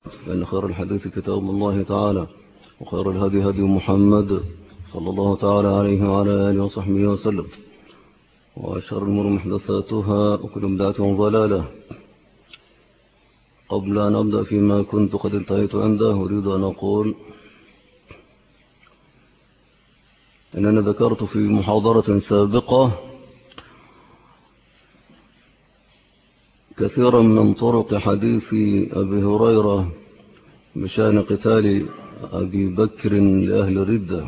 فإن خير الحديث كتاب الله تعالى، وخير الهدي هدي محمد صلى الله تعالى عليه وعلى آله وصحبه وسلم، وشر الأمور محدثاتها، وكل بدعة ضلالة. قبل أن أبدأ فيما كنت قد انتهيت عنده، أريد أن أقول أنني ذكرت في محاضرة سابقة كثيرا من طرق حديث أبي هريرة بشأن قتال أبي بكر لأهل الردة،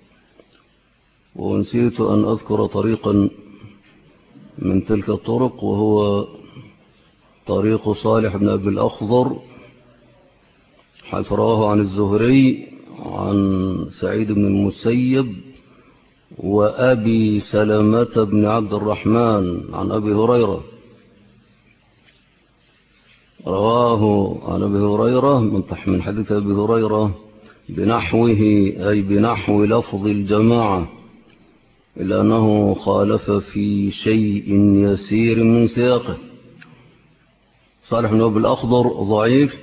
ونسيت أن أذكر طريقا من تلك الطرق، وهو طريق صالح بن أبي الأخضر، حيث رواه عن الزهري عن سعيد بن المسيب وأبي سلمة بن عبد الرحمن عن أبي هريرة. رواه عن أبي هريرة من حديث أبي هريرة بنحوه، أي بنحو لفظ الجماعة، إلا أنه خالف في شيء يسير من سياقه. صالح بن أبي الأخضر ضعيف،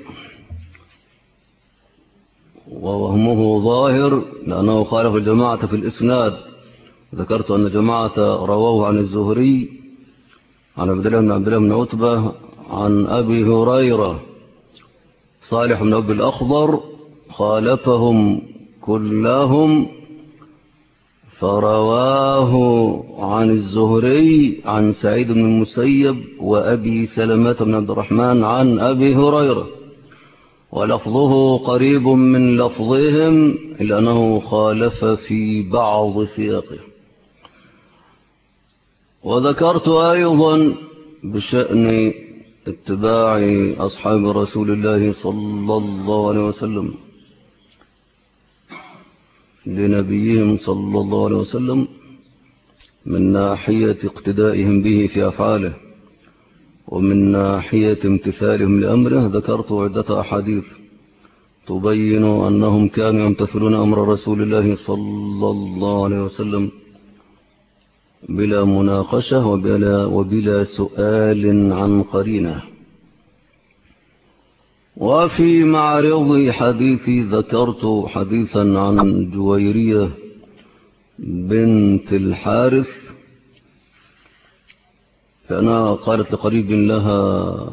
ووهمه ظاهر لأنه خالف الجماعة في الإسناد. ذكرت أن جماعة رواه عن الزهري عن عبد الله بن عتبة عن أبي هريرة. صالح بن أبي الأخضر خالفهم كلهم، فرواه عن الزهري عن سعيد بن المسيب وأبي سلمة بن عبد الرحمن عن أبي هريرة، ولفظه قريب من لفظهم إلا أنه خالف في بعض سياقه. وذكرت أيضا بشأن اتباع أصحاب رسول الله صلى الله عليه وسلم لنبيهم صلى الله عليه وسلم من ناحية اقتدائهم به في أفعاله، ومن ناحية امتثالهم لأمره. ذكرت عدة أحاديث تبين أنهم كانوا يمتثلون أمر رسول الله صلى الله عليه وسلم بلا مناقشة وبلا سؤال عن قرينة. وفي معرض حديثي ذكرت حديثا عن جويرية بنت الحارث، فأنا قالت لقريب لها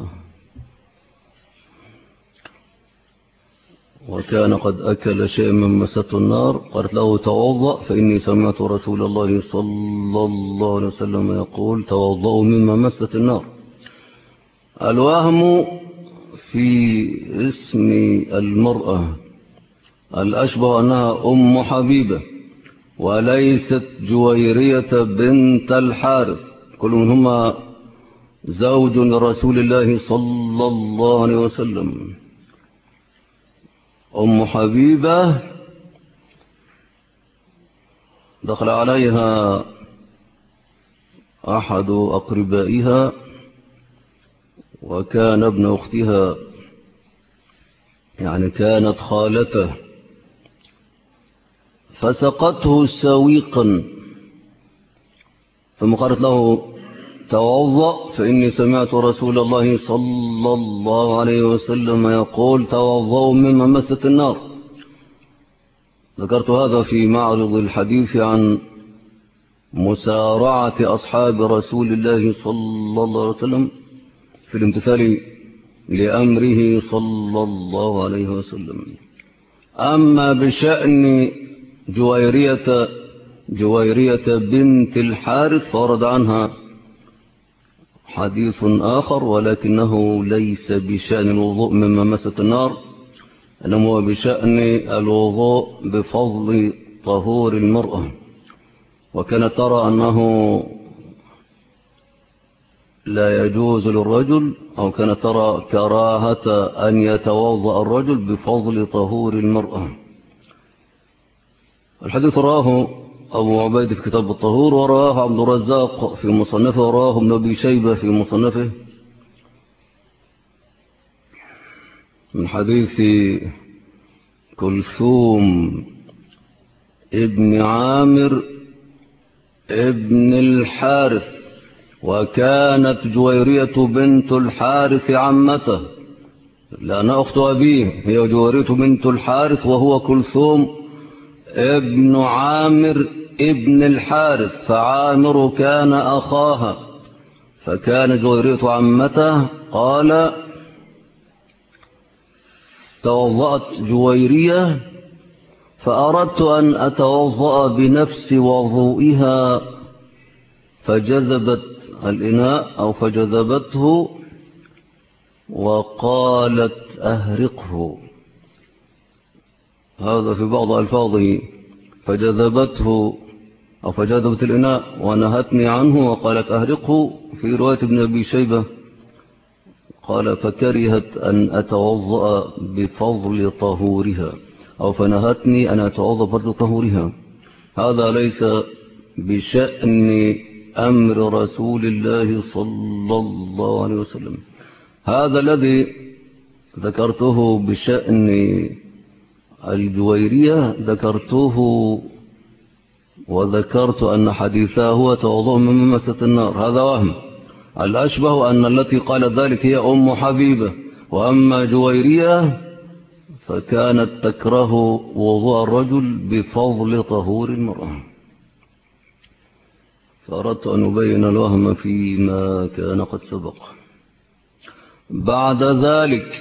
وكان قد أكل شيء من مسته النار، قالت له توضأ فإني سمعت رسول الله صلى الله عليه وسلم يقول توضأوا مما مست النار. الوهم في اسم المرأة الأشبه أنها أم حبيبة وليست جويرية بنت الحارث، كل منهما زوج لرسول الله صلى الله عليه وسلم. أم حبيبة دخل عليها أحد أقربائها وكان ابن أختها، يعني كانت خالته، فسقته سويقا، ثم قالت له توضأ فإني سمعت رسول الله صلى الله عليه وسلم يقول توضأوا مما مست النار. ذكرت هذا في معرض الحديث عن مسارعة أصحاب رسول الله صلى الله عليه وسلم في الامتثال لأمره صلى الله عليه وسلم. أما بشأن جويرية بنت الحارث فورد عنها حديث آخر، ولكنه ليس بشأن الوضوء مما مست النار، إنما هو بشأن الوضوء بفضل طهور المرأة. وكانت ترى أنه لا يجوز للرجل، أو كانت ترى كراهة أن يتوضأ الرجل بفضل طهور المرأة. الحديث راه أبو عبيد في كتاب الطهور، وراه عبد الرزاق في مصنفه، وراه ابن أبي شيبة في مصنفه من حديث كلثوم ابن عامر ابن الحارث، وكانت جويرية بنت الحارث عمته، لأنها أخت أبيه، هي جويرية بنت الحارث وهو كلثوم ابن عامر ابن الحارث، فعامر كان أخاها، فكان جويرية عمته. قال توضأت جويرية فأردت أن أتوضأ بنفس وضوئها، فجذبت الإناء أو فجذبته وقالت أهرقه. هذا في بعض ألفاظه، فجذبته أو فجذبت الإناء ونهتني عنه وقالت أهرقه. في رواية ابن أبي شيبة قال فكرهت أن أتوضأ بفضل طهورها، أو فنهتني أن أتوضأ بفضل طهورها. هذا ليس بشأن أمر رسول الله صلى الله عليه وسلم. هذا الذي ذكرته بشأن الجويرية ذكرته وذكرت أن حديثه هو توضؤ من ممسة النار، هذا وهم. الأشبه أن التي قالت ذلك هي أم حبيبة، وأما جويرية فكانت تكره وضوء الرجل بفضل طهور المرأة. فأردت أن أبين الوهم فيما كان قد سبق. بعد ذلك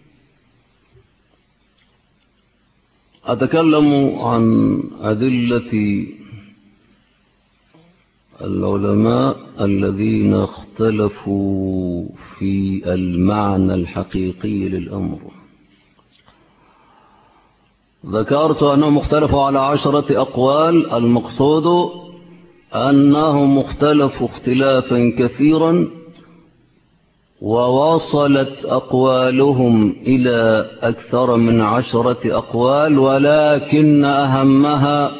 أتكلم عن أدلة العلماء الذين اختلفوا في المعنى الحقيقي للأمر. ذكرت أنهم اختلفوا على 10 أقوال، المقصود أنهم اختلفوا اختلافا كثيرا، ووصلت أقوالهم إلى أكثر من 10 أقوال، ولكن أهمها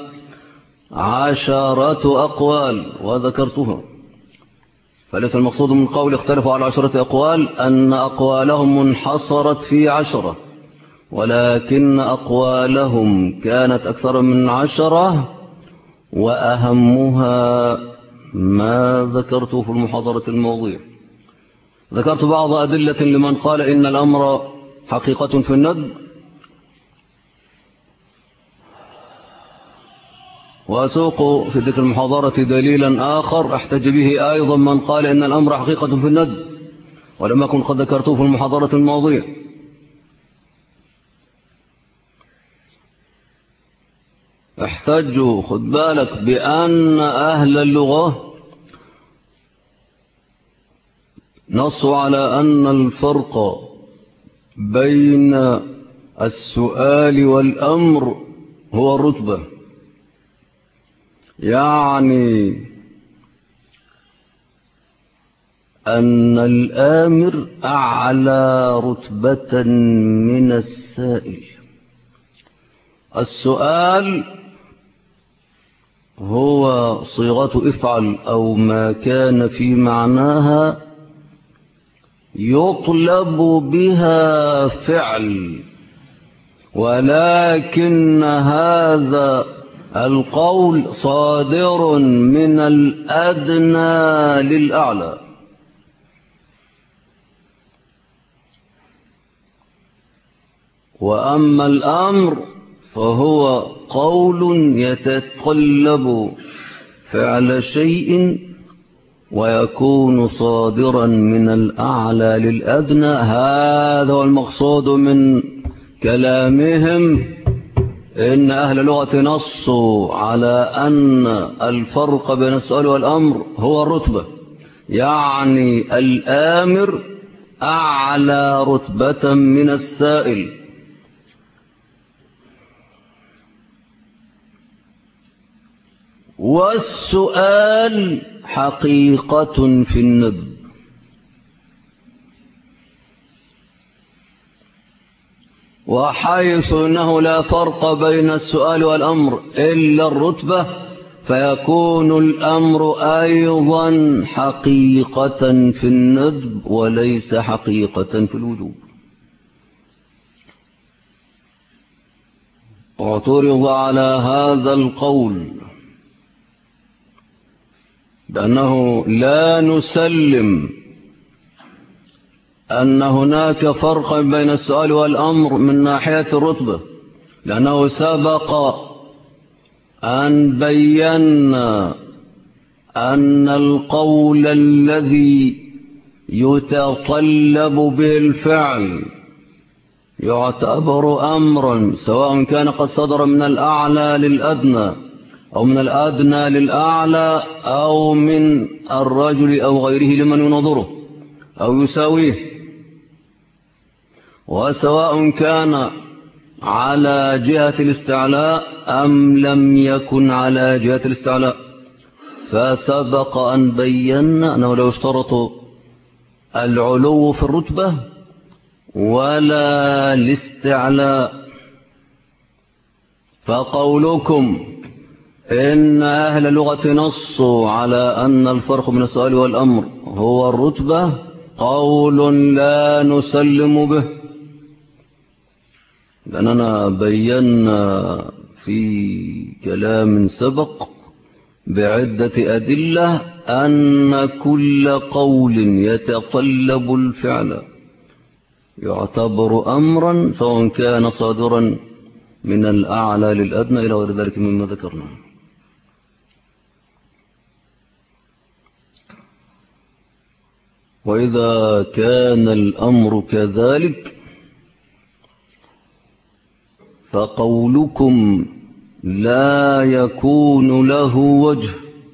10 أقوال وذكرتها. فليس المقصود من قول اختلفوا على 10 أقوال أن أقوالهم انحصرت في 10، ولكن أقوالهم كانت أكثر من 10، وأهمها ما ذكرته في المحاضرة الماضية. ذكرت بعض أدلة لمن قال إن الأمر حقيقة في الندب، وأسوق في ذكر المحاضرة دليلا آخر احتج به أيضا من قال إن الأمر حقيقة في الندب، ولم أكن قد ذكرته في المحاضرة الماضية. احتجوا، خد بالك، بأن أهل اللغة نصوا على أن الفرق بين السؤال والأمر هو الرتبة، يعني أن الآمر أعلى رتبة من السائل. السؤال هو صيغة افعل أو ما كان في معناها يطلب بها فعل، ولكن هذا القول صادر من الأدنى للأعلى. وأما الأمر فهو قول يتطلب فعل شيء ويكون صادرا من الأعلى للأدنى. هذا هو المقصود من كلامهم، إن أهل اللغة نصوا على أن الفرق بين السؤال والأمر هو الرتبة، يعني الآمر أعلى رتبة من السائل. والسؤال حقيقة في الندب، وحيث أنه لا فرق بين السؤال والأمر إلا الرتبة، فيكون الأمر أيضا حقيقة في الندب وليس حقيقة في الوجوب. واعترض على هذا القول بأنه لا نسلم أن هناك فرقا بين السؤال والأمر من ناحية الرتبة، لأنه سبق أن بينا أن القول الذي يتطلب به الفعل يعتبر أمرا، سواء كان قد صدر من الأعلى للأدنى أو من الأدنى للأعلى أو من الرجل أو غيره لمن ينظره أو يساويه، وسواء كان على جهة الاستعلاء أم لم يكن على جهة الاستعلاء. فسبق أن بينا أنه لو اشترطوا العلو في الرتبة ولا الاستعلاء، فقولكم إن أهل اللغة نصوا على أن الفرق بين السؤال والأمر هو الرتبة قول لا نسلم به، لأننا بينا في كلام سبق بعدة أدلة أن كل قول يتطلب الفعل يعتبر أمرا، سواء كان صادرا من الأعلى للأدنى إلى غير ذلك مما ذكرنا. وإذا كان الأمر كذلك فقولكم لا يكون له وجه،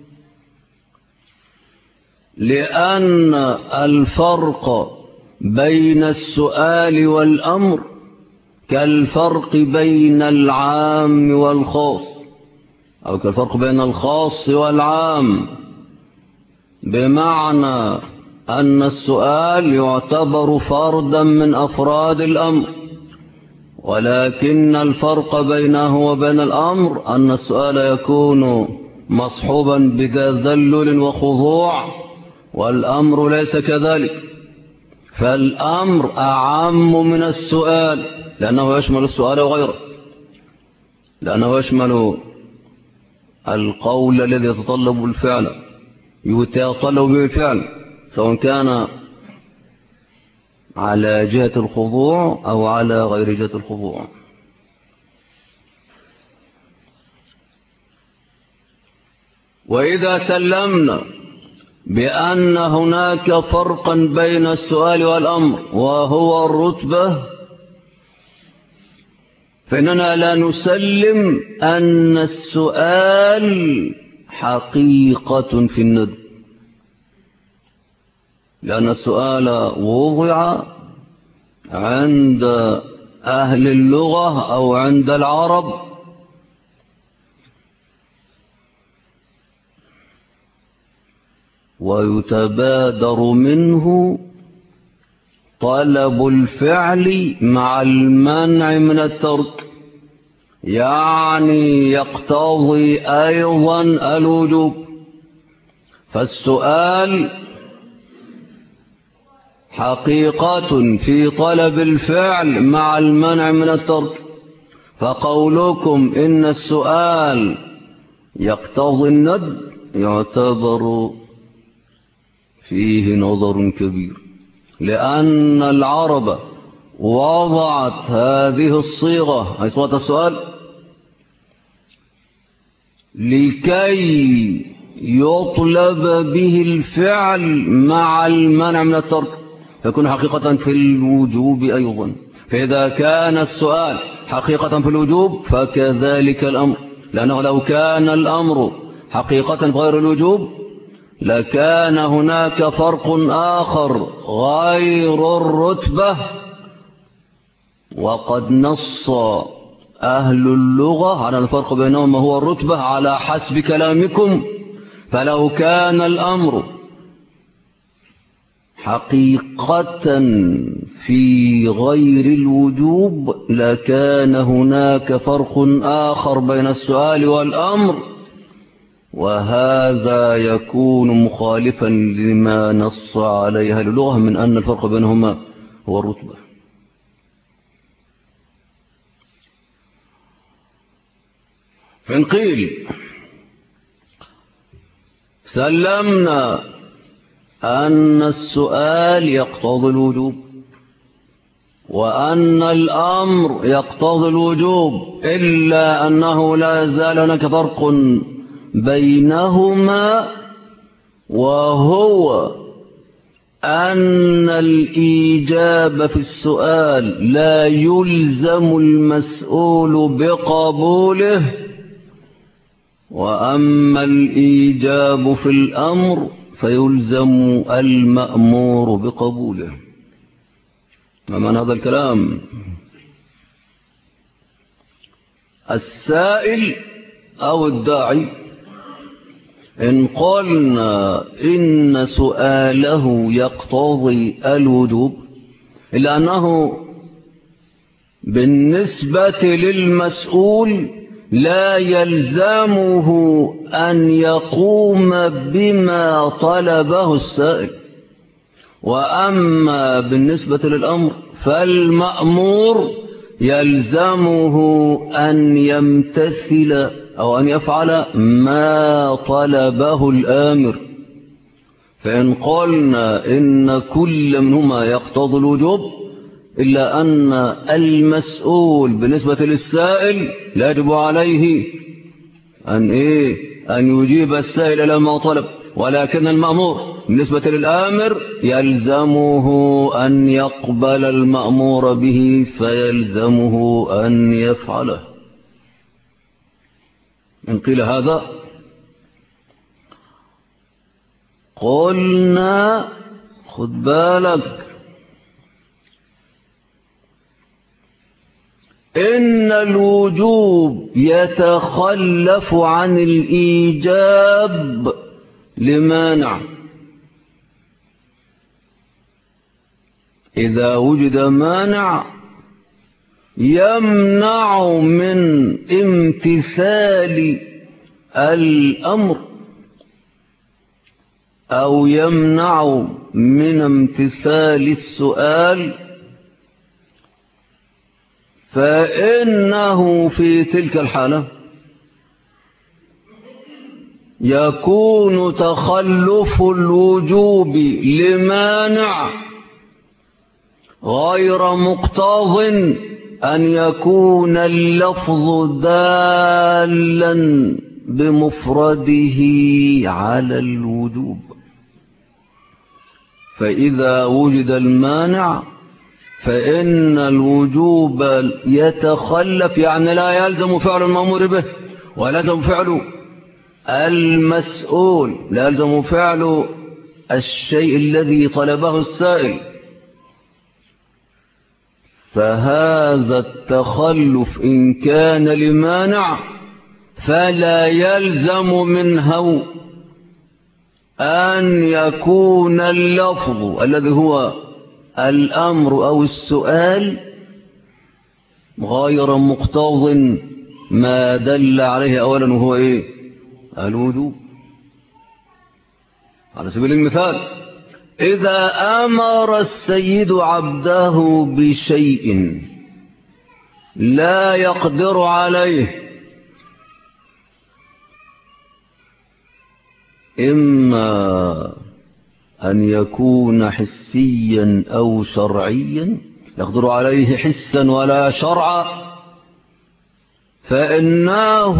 لأن الفرق بين السؤال والأمر كالفرق بين العام والخاص، أو كالفرق بين الخاص والعام، بمعنى أن السؤال يعتبر فردا من أفراد الأمر، ولكن الفرق بينه وبين الأمر أن السؤال يكون مصحوبا بتذلل وخضوع، والأمر ليس كذلك. فالأمر أعم من السؤال لأنه يشمل السؤال وغيره، لأنه يشمل القول الذي يتطلب الفعل يتطلب به الفعل، سواء كان على جهة الخضوع أو على غير جهة الخضوع. وإذا سلمنا بأن هناك فرقا بين السؤال والأمر وهو الرتبة، فإننا لا نسلم أن السؤال حقيقة في الندب، لأن السؤال وضع عند أهل اللغة أو عند العرب ويتبادر منه طلب الفعل مع المنع من الترك، يعني يقتضي أيضا الوجوب. فالسؤال حقيقة في طلب الفعل مع المنع من الترك، فقولكم إن السؤال يقتضي الندب يعتبر فيه نظر كبير، لأن العرب وضعت هذه الصيغة أي صيغة السؤال لكي يطلب به الفعل مع المنع من الترك، فيكون حقيقة في الوجوب أيضا. فإذا كان السؤال حقيقة في الوجوب فكذلك الأمر، لأنه لو كان الأمر حقيقة غير الوجوب لكان هناك فرق آخر غير الرتبة، وقد نص أهل اللغة على الفرق بينهما هو الرتبة على حسب كلامكم. فلو كان الأمر حقيقة في غير الوجوب لكان هناك فرق آخر بين السؤال والأمر، وهذا يكون مخالفا لما نص عليه أهل اللغة من أن الفرق بينهما هو الرتبة. فإن قيل سلمنا أن السؤال يقتضي الوجوب وأن الأمر يقتضي الوجوب، إلا أنه لا زال هناك فرق بينهما، وهو أن الإيجاب في السؤال لا يلزم المسؤول بقبوله، وأما الإيجاب في الأمر فيلزم المأمور بقبوله. ما معنى هذا الكلام؟ السائل أو الداعي إن قلنا إن سؤاله يقتضي الوجوب، إلا أنه بالنسبة للمسؤول لا يلزمه أن يقوم بما طلبه السائل، وأما بالنسبة للأمر فالمأمور يلزمه أن يمتثل أو أن يفعل ما طلبه الآمر. فإن قلنا إن كل منهما يقتضي الوجوب، إلا أن المسؤول بالنسبة للسائل لا يجب عليه أن يجيب السائل إلى ما طلب، ولكن المأمور بالنسبة للآمر يلزمه أن يقبل المأمور به، فيلزمه أن يفعله. إن قيل هذا قلنا خد بالك، إن الوجوب يتخلف عن الإيجاب لمانع. إذا وجد مانع يمنع من امتثال الأمر أو يمنع من امتثال السؤال، فإنه في تلك الحالة يكون تخلف الوجوب لمانع غير مقتض أن يكون اللفظ دالا بمفرده على الوجوب. فإذا وجد المانع فإن الوجوب يتخلف، يعني لا يلزم فعل المأمور به، ولا يلزم فعل المسؤول، لا يلزم فعل الشيء الذي طلبه السائل. فهذا التخلف إن كان لمانع فلا يلزم منه أن يكون اللفظ الذي هو الأمر أو السؤال غير مقتض ما دل عليه أولا، وهو الوجوب. على سبيل المثال، إذا أمر السيد عبده بشيء لا يقدر عليه، إما أن يكون حسيا أو شرعيا، يقدر عليه حسا ولا شرعا، فإنه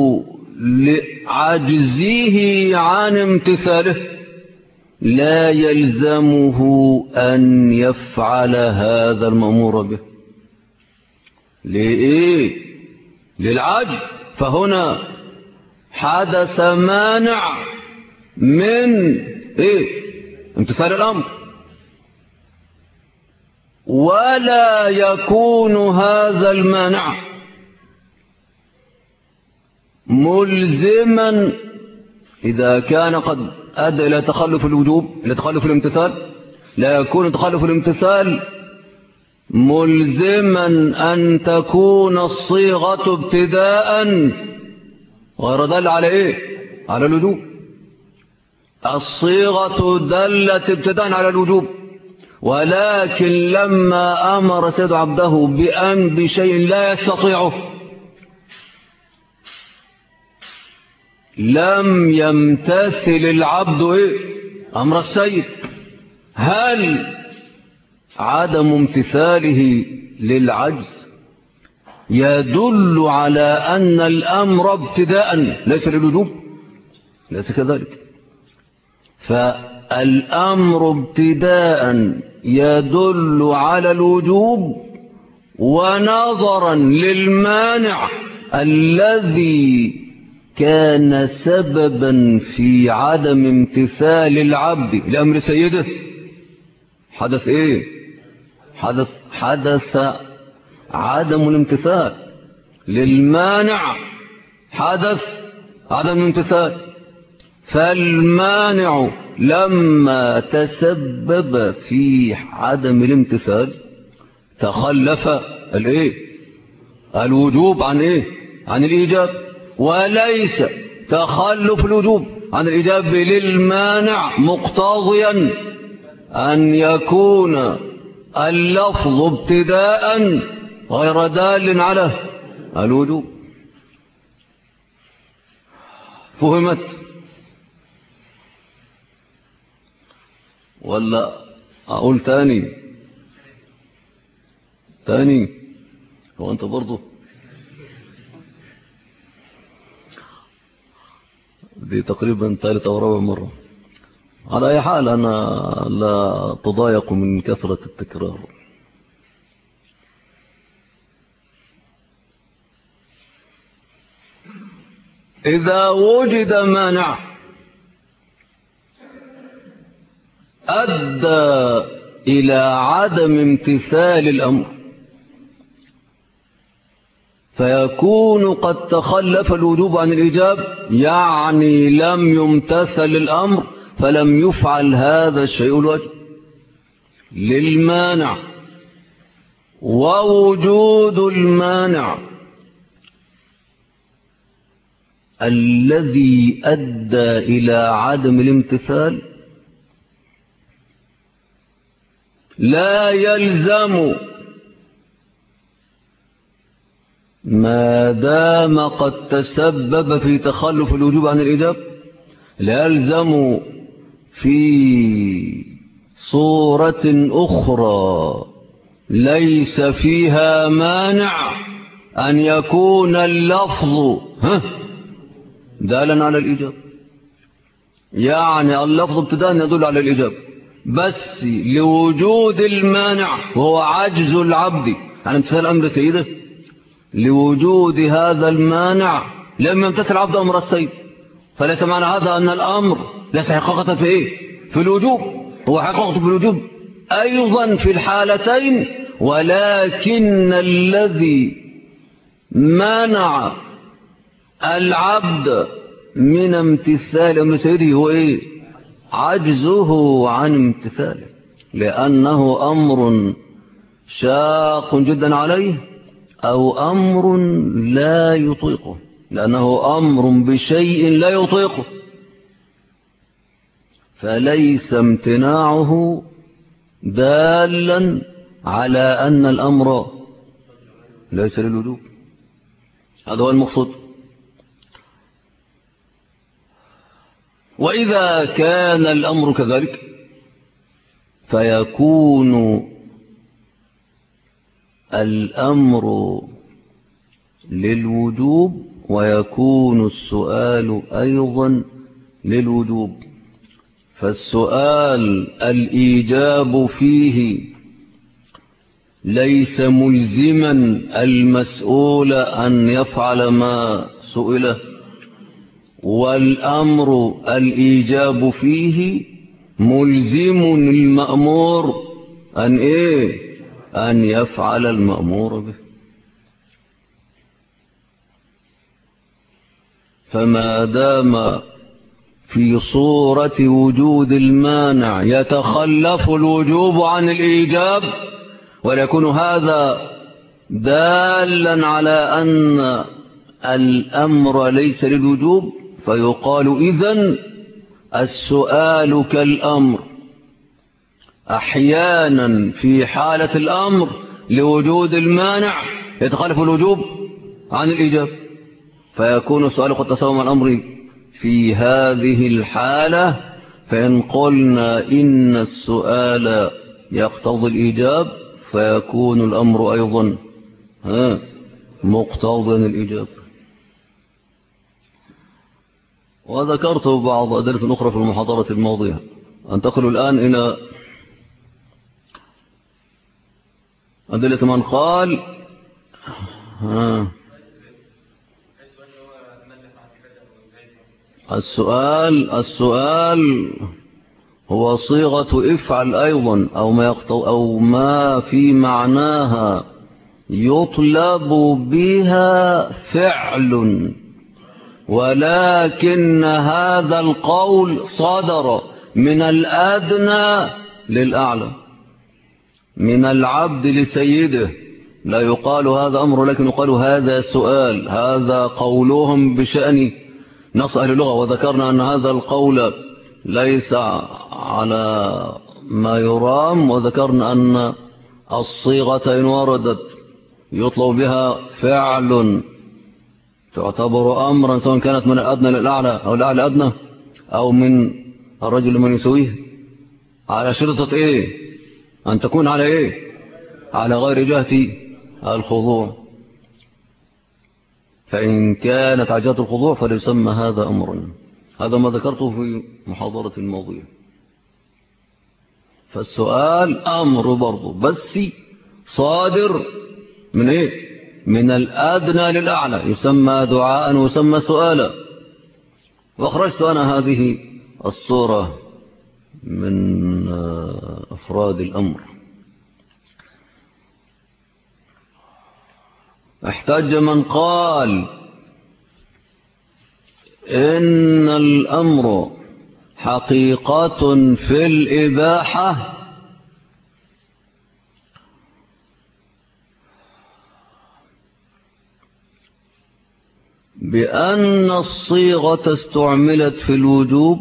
لعجزه عن امتثاله لا يلزمه أن يفعل هذا المأمور به. لإيه؟ للعجز. فهنا حدث مانع من امتثال الأمر، ولا يكون هذا المانع ملزما إذا كان قد أدى إلى تخلف الوجوب، إلى تخلف الامتثال، لا يكون تخلف الامتثال ملزما أن تكون الصيغة ابتداء غير دل على على الوجوب. الصيغة دلت ابتداء على الوجوب، ولكن لما أمر سيد عبده بشيء لا يستطيعه لم يمتثل العبد أمر السيد. هل عدم امتثاله للعجز يدل على أن الأمر ابتداء ليس للوجوب، ليس كذلك. فالأمر ابتداء يدل على الوجوب، ونظرا للمانع الذي كان سببا في عدم امتثال العبد لأمر سيده، حدث ايه؟ حدث عدم الامتثال للمانع، حدث عدم الامتثال. فالمانع لما تسبب في عدم الامتثال تخلف الايه؟ الوجوب عن ايه؟ عن الايجاب، وليس تخلف الوجوب عن الايجاب للمانع مقتضيا ان يكون اللفظ ابتداء غير دال على الوجوب. فهمت ولا اقول تاني؟ هو انت برضو دي تقريبا ثالث او رابع مرة. على اي حال انا لا تضايق من كثرة التكرار. إذا وجد مانع أدى إلى عدم امتثال الأمر فيكون قد تخلف الوجوب عن الإيجاب، يعني لم يمتثل الأمر فلم يفعل هذا الشيء الواجب للمانع. ووجود المانع الذي أدى إلى عدم الامتثال لا يلزم ما دام قد تسبب في تخلف الوجوب عن الإيجاب، لا يلزم في صورة أخرى ليس فيها مانع أن يكون اللفظ دالا على الإيجاب. يعني اللفظ ابتداء يدل على الإيجاب، بس لوجود المانع وهو عجز العبد عن امتثال أمر سيده، لوجود هذا المانع لم يمتثل العبد أمر السيد، فليس معنى هذا أن الأمر ليس حقيقة في إيه؟ في الوجوب، هو حقيقة في الوجوب أيضا في الحالتين، ولكن الذي منع العبد من امتثال أمر سيده هو إيه؟ عجزه عن امتثاله، لأنه أمر شاق جدا عليه أو أمر لا يطيقه، لأنه أمر بشيء لا يطيقه، فليس امتناعه دالا على أن الأمر ليس للوجوب. هذا هو المقصود. وإذا كان الأمر كذلك فيكون الأمر للوجوب ويكون السؤال أيضا للوجوب. فالسؤال الإيجاب فيه ليس ملزما المسؤول أن يفعل ما سئله، والأمر الإيجاب فيه ملزم المأمور أن إيه؟ أن يفعل المأمور به. فما دام في صورة وجود المانع يتخلف الوجوب عن الإيجاب، ويكون هذا دالا على أن الأمر ليس للوجوب، فيقال إذن السؤال كالأمر، أحيانا في حالة الأمر لوجود المانع يتخلف الوجوب عن الإيجاب، فيكون السؤال قد تساوم الأمر في هذه الحالة. فإن قلنا إن السؤال يقتضي الإيجاب فيكون الأمر أيضا مقتضيا الإيجاب. وذكرت بعض أدلة أخرى في المحاضرة الماضية. أنتقل الآن إلى أدلة من قال السؤال هو صيغة افعل أيضا أو ما في معناها يطلب بها فعل، ولكن هذا القول صدر من الأدنى للأعلى، من العبد لسيده. لا يقال هذا أمر لكن يقال هذا سؤال. هذا قولهم بشأن نص أهل اللغة. وذكرنا أن هذا القول ليس على ما يرام. وذكرنا أن الصيغة إن وردت يطلب بها فعل تعتبر أمرا، سواء كانت من الأدنى للأعلى أو الأعلى أدنى أو من الرجل من يسويه، على شرطة إيه؟ أن تكون على إيه؟ على غير جهة الخضوع. فإن كانت على جهة الخضوع فليسمى هذا أمرا. هذا ما ذكرته في محاضرة الماضية. فالسؤال أمر برضو، بس صادر من إيه؟ من الأدنى للأعلى، يسمى دعاء ويسمى سؤالا. وأخرجت أنا هذه الصورة من أفراد الأمر. احتج من قال إن الأمر حقيقة في الإباحة بأن الصيغة استعملت في الوجوب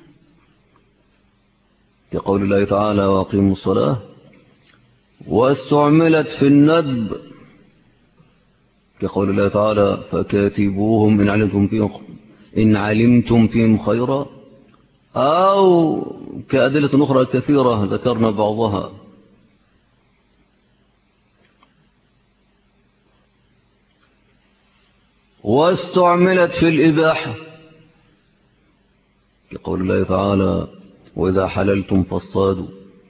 كقول الله تعالى وأقيموا الصلاة، واستعملت في الندب كقول الله تعالى فكاتبوهم إن علمتم فيهم خيرا، أو كأدلة أخرى كثيرة ذكرنا بعضها. واستعملت في الإباحة كقول الله تعالى وإذا حللتم فاصطادوا.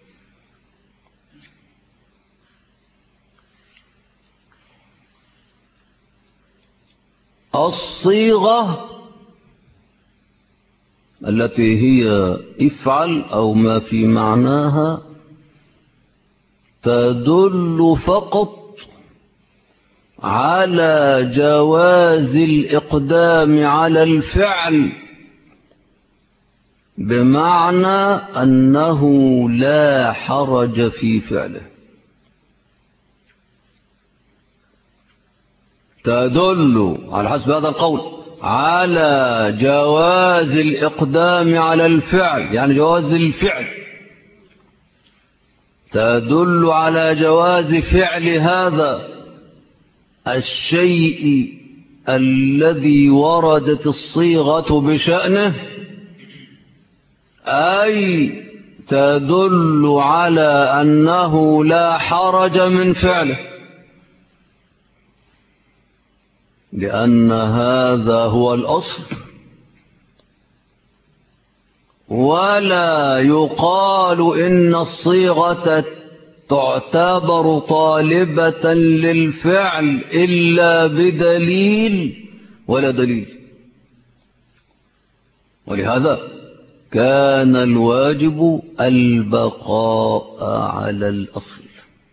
الصيغة التي هي افعل أو ما في معناها تدل فقط على جواز الإقدام على الفعل، بمعنى أنه لا حرج في فعله. تدل على حسب هذا القول على جواز الإقدام على الفعل، يعني جواز الفعل، تدل على جواز فعل هذا الشيء الذي وردت الصيغة بشأنه، أي تدل على أنه لا حرج من فعله، لأن هذا هو الأصل. ولا يقال إن الصيغة تعتبر طالبة للفعل إلا بدليل ولا دليل. ولهذا كان الواجب البقاء على الأصل،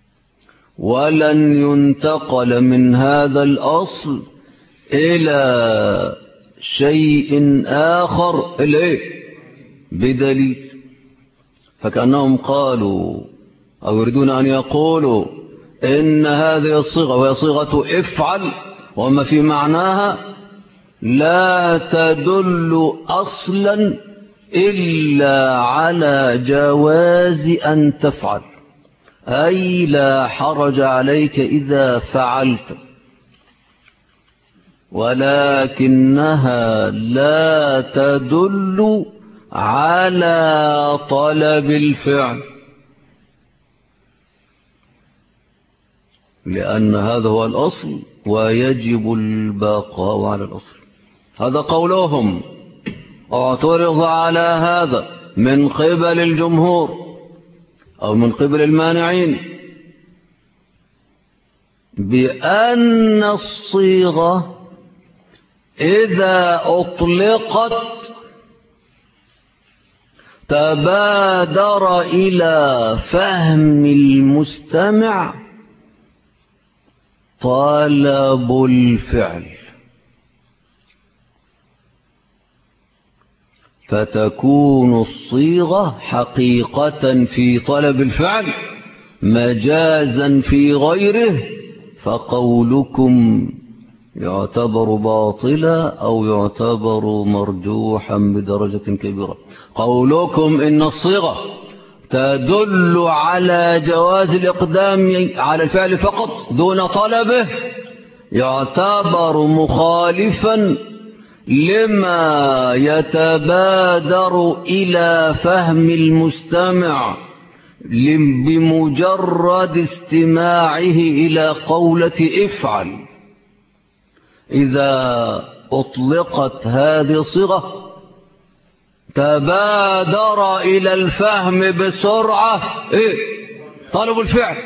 ولن ينتقل من هذا الأصل إلى شيء آخر إلا بدليل. فكأنهم قالوا أو يريدون أن يقولوا إن هذه الصيغة وهي صيغة افعل وما في معناها لا تدل أصلا إلا على جواز أن تفعل، أي لا حرج عليك إذا فعلت، ولكنها لا تدل على طلب الفعل. لأن هذا هو الأصل ويجب البقاء على الأصل. هذا قولهم. اعترض على هذا من قبل الجمهور أو من قبل المانعين بأن الصيغة إذا أطلقت تبادر إلى فهم المستمع طلب الفعل، فتكون الصيغة حقيقة في طلب الفعل مجازا في غيره، فقولكم يعتبر باطلا أو يعتبر مرجوحا بدرجة كبيرة. قولكم إن الصيغة تدل على جواز الإقدام على الفعل فقط دون طلبه يعتبر مخالفا لما يتبادر إلى فهم المستمع بمجرد استماعه إلى قولة افعل. إذا أطلقت هذه الصيغة تبادر إلى الفهم بسرعة طلب الفعل،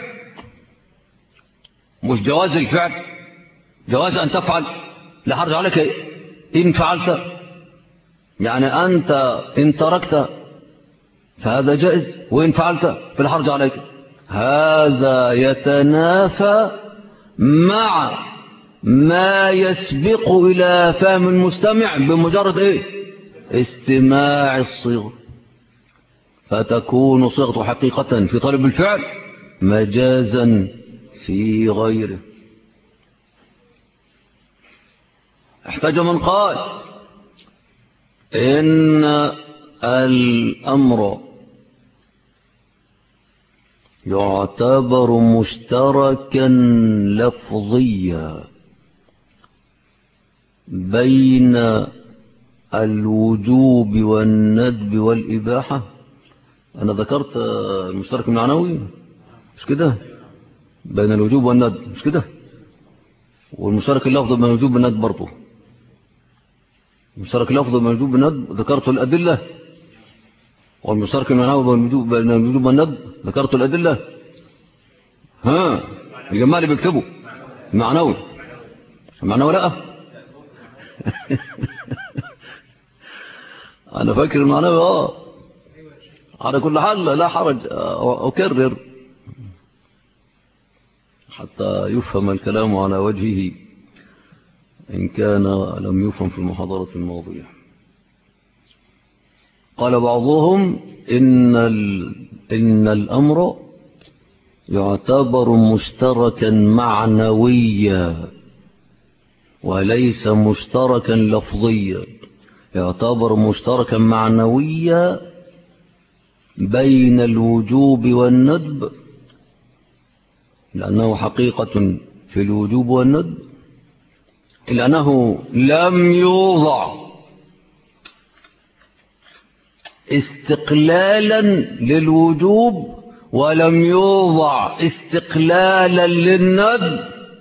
مش جواز الفعل. جواز أن تفعل لا حرج عليك إن فعلت، يعني أنت إن تركت فهذا جائز، وإن فعلت فلا حرج عليك. هذا يتنافى مع ما يسبق إلى فهم المستمع بمجرد استماع الصيغة، فتكون صيغة حقيقة في طلب الفعل مجازا في غيره. احتج من قال إن الأمر يعتبر مشتركا لفظيا بين الوجوب والندب والإباحة. أنا ذكرت المشترك المعنوي مش كده بين الوجوب والندب، مش كده، والمشترك اللفظي بين الوجوب والندب برضه. المشترك اللفظي بين الوجوب والندب ذكرت الأدلة، والمشترك المعنوي بين الوجوب والندب ذكرت الأدلة. ها الجماعة اللي بيكتبوا المعنوي لا أنا فاكر المعنوي على كل حال لا حرج أكرر حتى يفهم الكلام على وجهه إن كان لم يفهم في المحاضرة الماضية. قال بعضهم إن الأمر يعتبر مشتركا معنويا وليس مشتركا لفظيا. يعتبر مشتركا معنويا بين الوجوب والندب لأنه حقيقة في الوجوب والندب، لأنه لم يوضع استقلالا للوجوب ولم يوضع استقلالا للندب،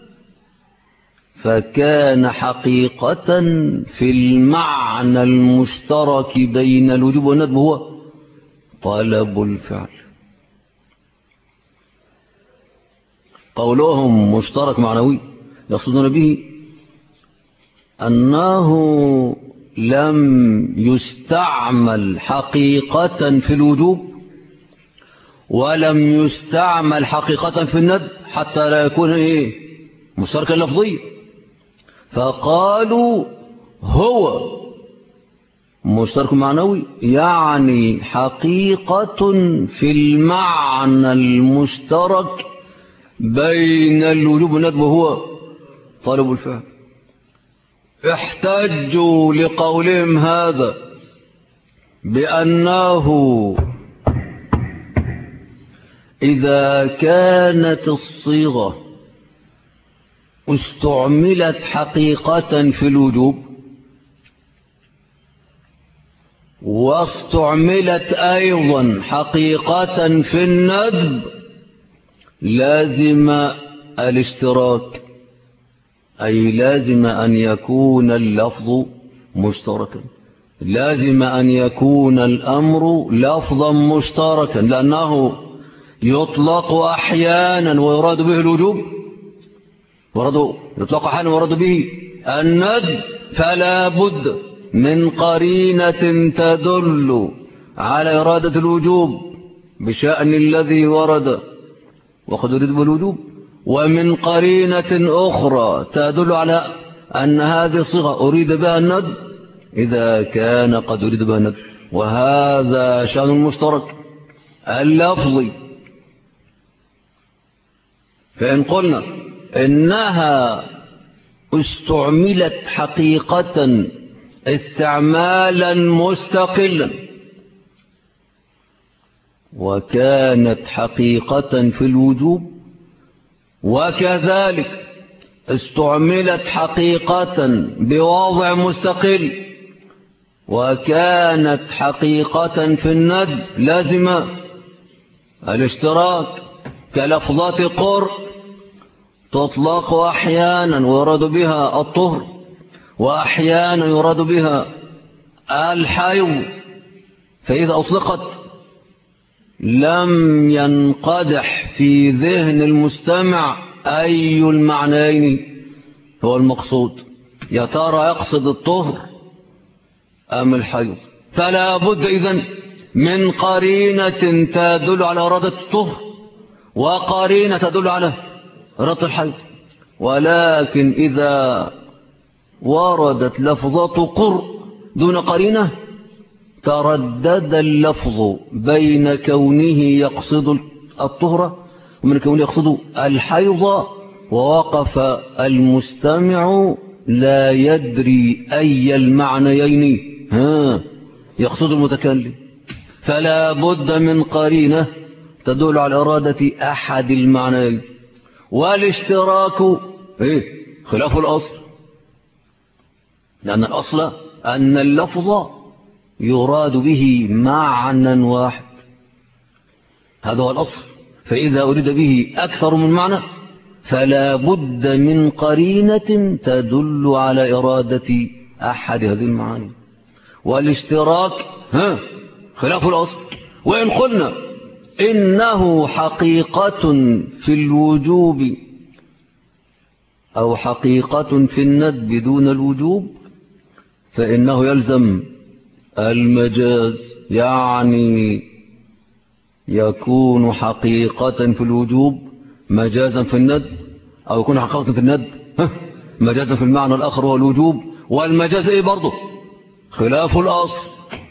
فكان حقيقة في المعنى المشترك بين الوجوب والندب هو طلب الفعل. قولهم مشترك معنوي يقصدون به أنه لم يستعمل حقيقة في الوجوب ولم يستعمل حقيقة في الندب حتى لا يكون مشتركا لفظيا، فقالوا هو مشترك معنوي يعني حقيقة في المعنى المشترك بين الوجوب والندب هو طلب الفعل. احتجوا لقولهم هذا بأنه إذا كانت الصيغة استعملت حقيقة في الوجوب واستعملت أيضا حقيقة في الندب لازم الاشتراك، أي لازم أن يكون اللفظ مشتركا، لازم أن يكون الأمر لفظا مشتركا، لأنه يطلق أحيانا ويراد به الوجوب، يطلق أحيانا ويراد به الندب، فلا بد من قرينة تدل على إرادة الوجوب بشأن الذي ورد وقد يريد بالوجوب، ومن قرينة أخرى تدل على أن هذه الصيغة أريد بها الندب إذا كان قد يريد بها الندب. وهذا شأن المشترك اللفظي. فإن قلنا إنها استعملت حقيقة استعمالا مستقلا، وكانت حقيقة في الوجوب، وكذلك استعملت حقيقة بوضع مستقل، وكانت حقيقة في الندب، لازم الاشتراك. كلفظات قر تطلق أحيانا ويراد بها الطهر، وأحيانا يراد بها الحيض، فإذا أطلقت لم ينقدح في ذهن المستمع أي المعنيين هو المقصود، يا ترى يقصد الطهر أم الحيض. فلا بد إذن من قرينة تدل على إرادة الطهر، وقرينة تدل على إرادة الحيض. ولكن إذا وردت لفظات قر دون قرينة تردد اللفظ بين كونه يقصد الطهر ومن كونه يقصد الحيض، ووقف المستمع لا يدري أي المعنيين يقصد المتكلم. فلا بد من قرينة تدل على إرادة أحد المعنيين. والاشتراك خلاف الأصل، لأن الأصل أن اللفظ يراد به معنى واحد، هذا هو الأصل. فإذا أريد به أكثر من معنى فلا بد من قرينة تدل على إرادة أحد هذه المعاني. والاشتراك خلاف الأصل. وإن قلنا إنه حقيقة في الوجوب أو حقيقة في الندب دون الوجوب، فإنه يلزم المجاز، يعني يكون حقيقة في الوجوب مجازا في الندب، أو يكون حقيقة في الندب مجازا في المعنى الآخر هو الوجوب. والمجاز برضه خلاف الأصل.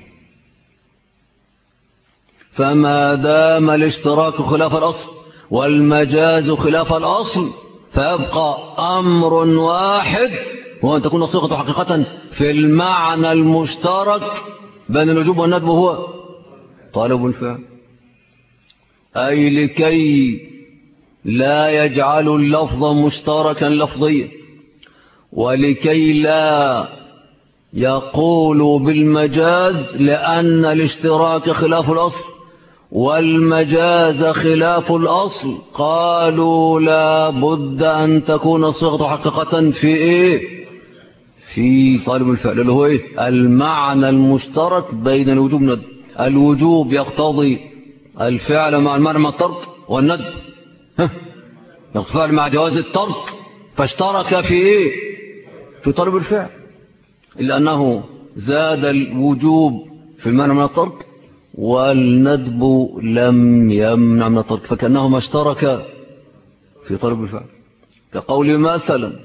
فما دام الاشتراك خلاف الأصل والمجاز خلاف الأصل فيبقى أمر واحد، وهو أن تكون صيغة حقيقة في المعنى المشترك بين الوجوب والندب، هو طالب الفعل. أي لكي لا يجعل اللفظ مشتركا لفظيا، ولكي لا يقول بالمجاز لأن الاشتراك خلاف الأصل والمجاز خلاف الأصل، قالوا لا بد أن تكون الصيغة حقيقة في في طالب الفعل، اللي هو المعنى المشترك بين الوجوب والندب. الوجوب يقتضي الفعل مع المعنى مع الترك، والندب يقتضي مع جواز الترك، فاشترك في في طالب الفعل، إلا أنه زاد الوجوب في المعنى من الترك والندب لم يمنع من الترك، فكأنهما اشترك في طالب الفعل. كقول مثلا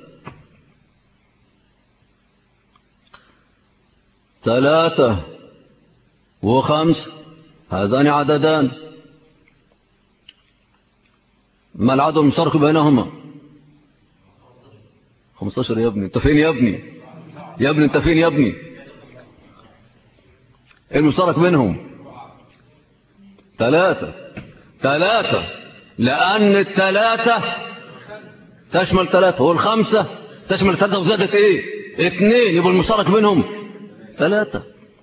3 و5 هذان عددان، ما العدد المشترك بينهما؟ 15 يا ابني. انت فين يا ابني؟ يا ابني انت فين يا ابني؟ المشترك بينهم 3 لأن 3 تشمل 3 والخمسة تشمل 3 وزادت 2، يبقى المشترك بينهم 3.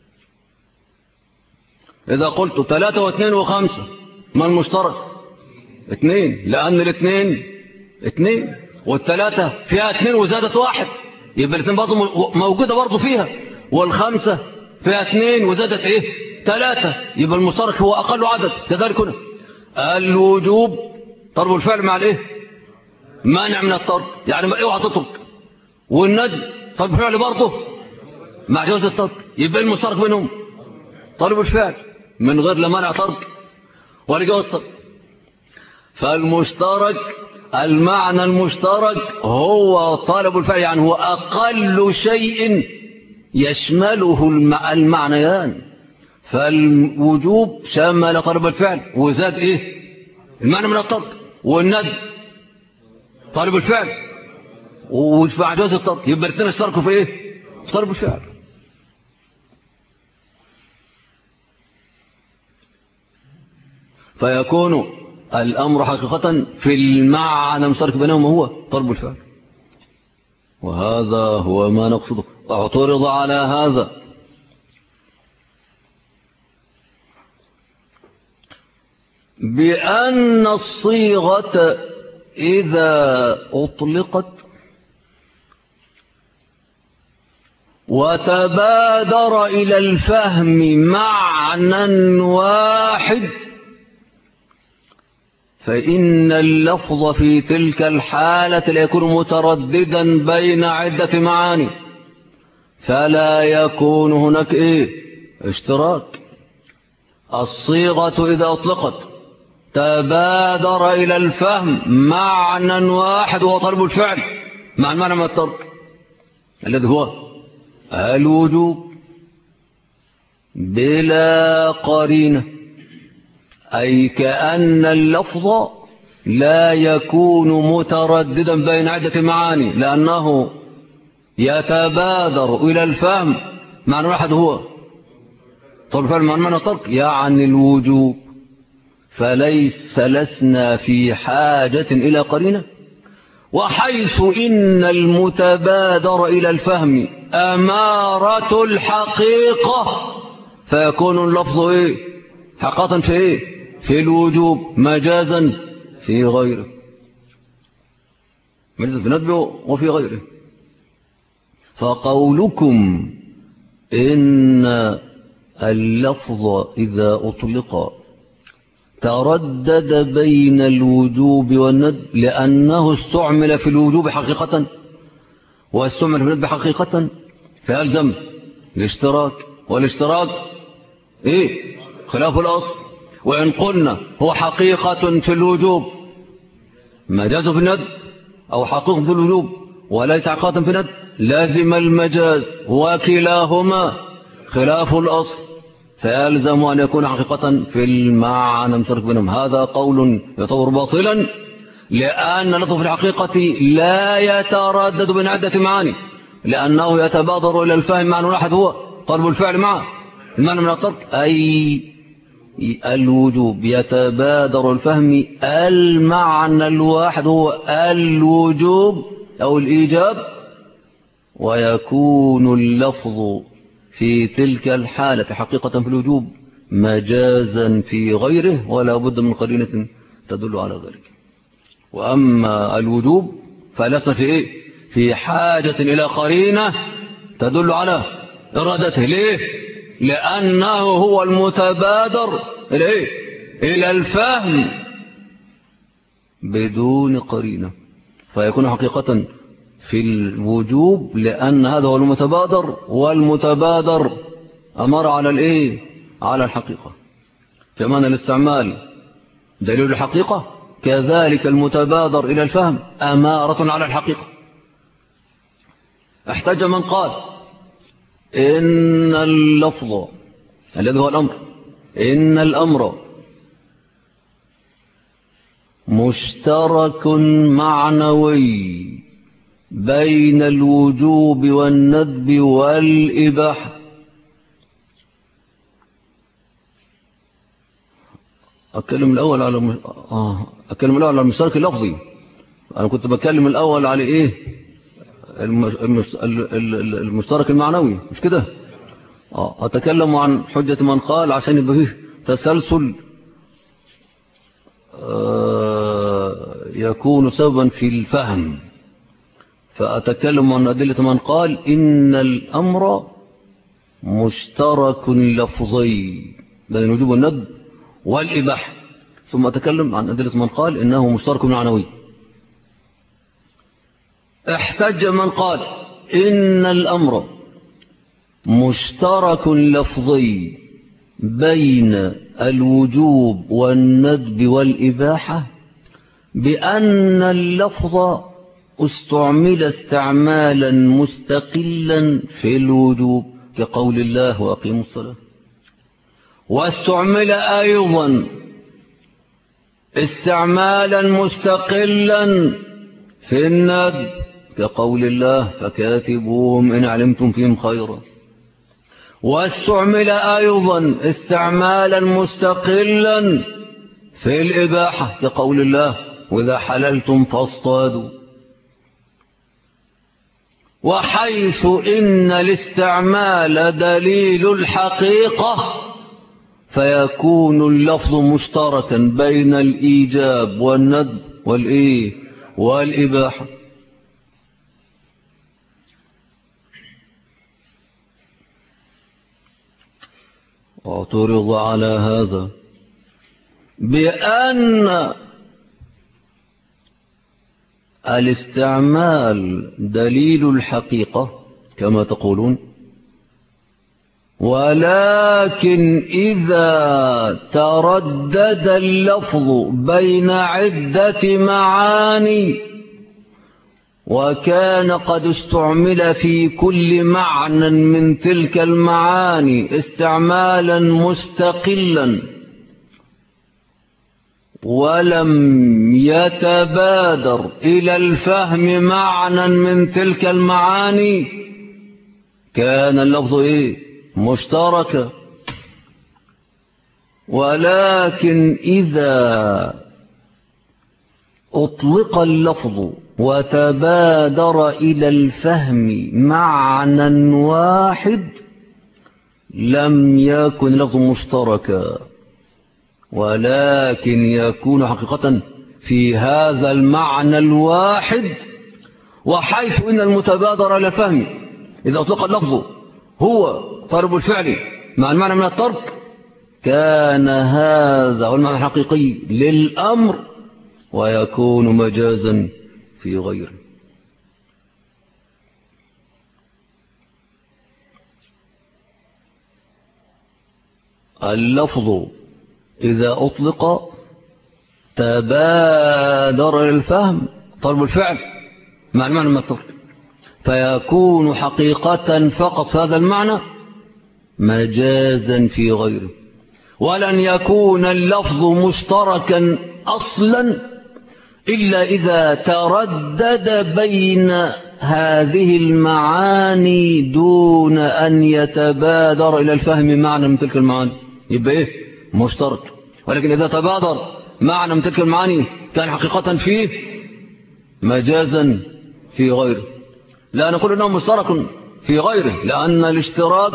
إذا قلت 3 و2 و5 ما المشترك؟ 2، لأن الاثنين 2 والثلاثة فيها 2 وزادت 1 يبقى الاثنين برضه موجودة برضه فيها. والخمسة فيها 2 وزادت 3 يبقى المشترك هو أقل عدد. كذلك هنا الوجوب طلب الفعل مع مانع من الطرد يعني اوعى تترك. والندب طلب الفعل برضه مع جواز الترك يبقى المشترك بينهم طلب الفعل من غير لا مانع ترك ولا جواز الترك. فالمشترك المعنى المشترك هو طلب الفعل يعني هو أقل شيء يشمله المعنيان. فالوجوب شمل طلب الفعل وزاد المعنى من الترك. والندب طلب الفعل ومع جواز الترك يبقى الاثنين اشتركوا في في طلب الفعل. فيكون الأمر حقيقة في المعنى مشترك بينهما هو طلب الفعل. وهذا هو ما نقصده. اعترض على هذا بأن الصيغة إذا أطلقت وتبادر إلى الفهم معنى واحد فإن اللفظ في تلك الحالة لا يكون مترددا بين عدة معاني فلا يكون هناك اشتراك. الصيغة إذا أطلقت تبادر إلى الفهم معنى واحد وهو طلب الفعل مع المعنى من الترك الذي هو الوجوب بلا قرينة أي كأن اللفظ لا يكون مترددا بين عدة معاني لأنه يتبادر إلى الفهم معنى واحد هو طلب الفعل مع المعنى الترك يعني الوجوب. فلسنا في حاجة إلى قرينة. وحيث إن المتبادر إلى الفهم أمارة الحقيقة فيكون اللفظ حقيقة في في الوجوب مجازا في غيره مجازا في ندبه وفي غيره. فقولكم إن اللفظ إذا أطلق تردد بين الوجوب والندب لأنه استعمل في الوجوب حقيقة واستعمل في الندب حقيقة فيلزم الاشتراك. والاشتراك خلاف الأصل. وإن قلنا هو حقيقة في الوجوب مجاز في الندب أو حقيقة في الوجوب وليس حقيقة في الندب لازم المجاز وكلاهما خلاف الأصل فيلزم أن يكون حقيقة في المعنى مشترك بينهم. هذا قول يعتبر باطلا لأن اللفظ في الحقيقة لا يتردد بين عدة معاني لأنه يتبادر إلى الفهم معنى واحد هو طلب الفعل معه المعنى من الترك أي الوجوب يتبادر الفهم المعنى الواحد هو الوجوب أو الإيجاب ويكون اللفظ في تلك الحالة حقيقة في الوجوب مجازا في غيره ولا بد من قرينة تدل على ذلك. وأما الوجوب فلسنا في في حاجة إلى قرينة تدل على إرادته. ليه؟ لأنه هو المتبادر إلى الفهم بدون قرينة فيكون حقيقة في الوجوب لأن هذا هو المتبادر والمتبادر أمر على على الحقيقة. كمان الاستعمال دليل الحقيقة كذلك المتبادر إلى الفهم أمارة على الحقيقة. احتج من قال إن اللفظ الذي هو الأمر إن الأمر مشترك معنوي بين الوجوب والندب والإباحة. أتكلم الأول على المشترك اللفظي. أنا كنت بتكلم الأول على المشترك المعنوي مش كده. أتكلم عن حجة من قال عشان يبقى فيه تسلسل يكون سببا في الفهم، فأتكلم عن أدلة من قال إن الأمر مشترك لفظي بين الوجوب والندب والإباحة، ثم أتكلم عن أدلة من قال إنه مشترك معنوي. احتج من قال إن الأمر مشترك لفظي بين الوجوب والندب والإباحة بأن اللفظ استعمل استعمالا مستقلا في الوجوب كقول الله وأقيموا الصلاة، واستعمل أيضا استعمالا مستقلا في الندب كقول الله فكاتبوهم إن علمتم فيهم خيرا، واستعمل أيضا استعمالا مستقلا في الإباحة كقول الله وإذا حللتم فاصطادوا. وحيث إن الاستعمال دليل الحقيقة فيكون اللفظ مشتركا بين الإيجاب والندب والإباحة. واعترض على هذا بأن الاستعمال دليل الحقيقة كما تقولون، ولكن إذا تردد اللفظ بين عدة معاني وكان قد استعمل في كل معنى من تلك المعاني استعمالا مستقلا ولم يتبادر إلى الفهم معنى من تلك المعاني كان اللفظ مشتركا. ولكن إذا أطلق اللفظ وتبادر إلى الفهم معنى واحد لم يكن اللفظ مشتركا، ولكن يكون حقيقة في هذا المعنى الواحد. وحيث إن المتبادر إلى الفهم إذا أطلق اللفظ هو طلب الفعل مع المعنى من الترك كان هذا هو المعنى الحقيقي للأمر ويكون مجازا في غيره. اللفظ إذا أطلق تبادر الفهم طلب الفعل مع المعنى من الترك فيكون حقيقة فقط في هذا المعنى مجازا في غيره، ولن يكون اللفظ مشتركا أصلا إلا إذا تردد بين هذه المعاني دون أن يتبادر إلى الفهم معنى من تلك المعاني، يبقى مشترك. ولكن إذا تبادر معنى من تلك المعاني كان حقيقة فيه مجازا في غيره. لا نقول أنه مشترك في غيره لأن الاشتراك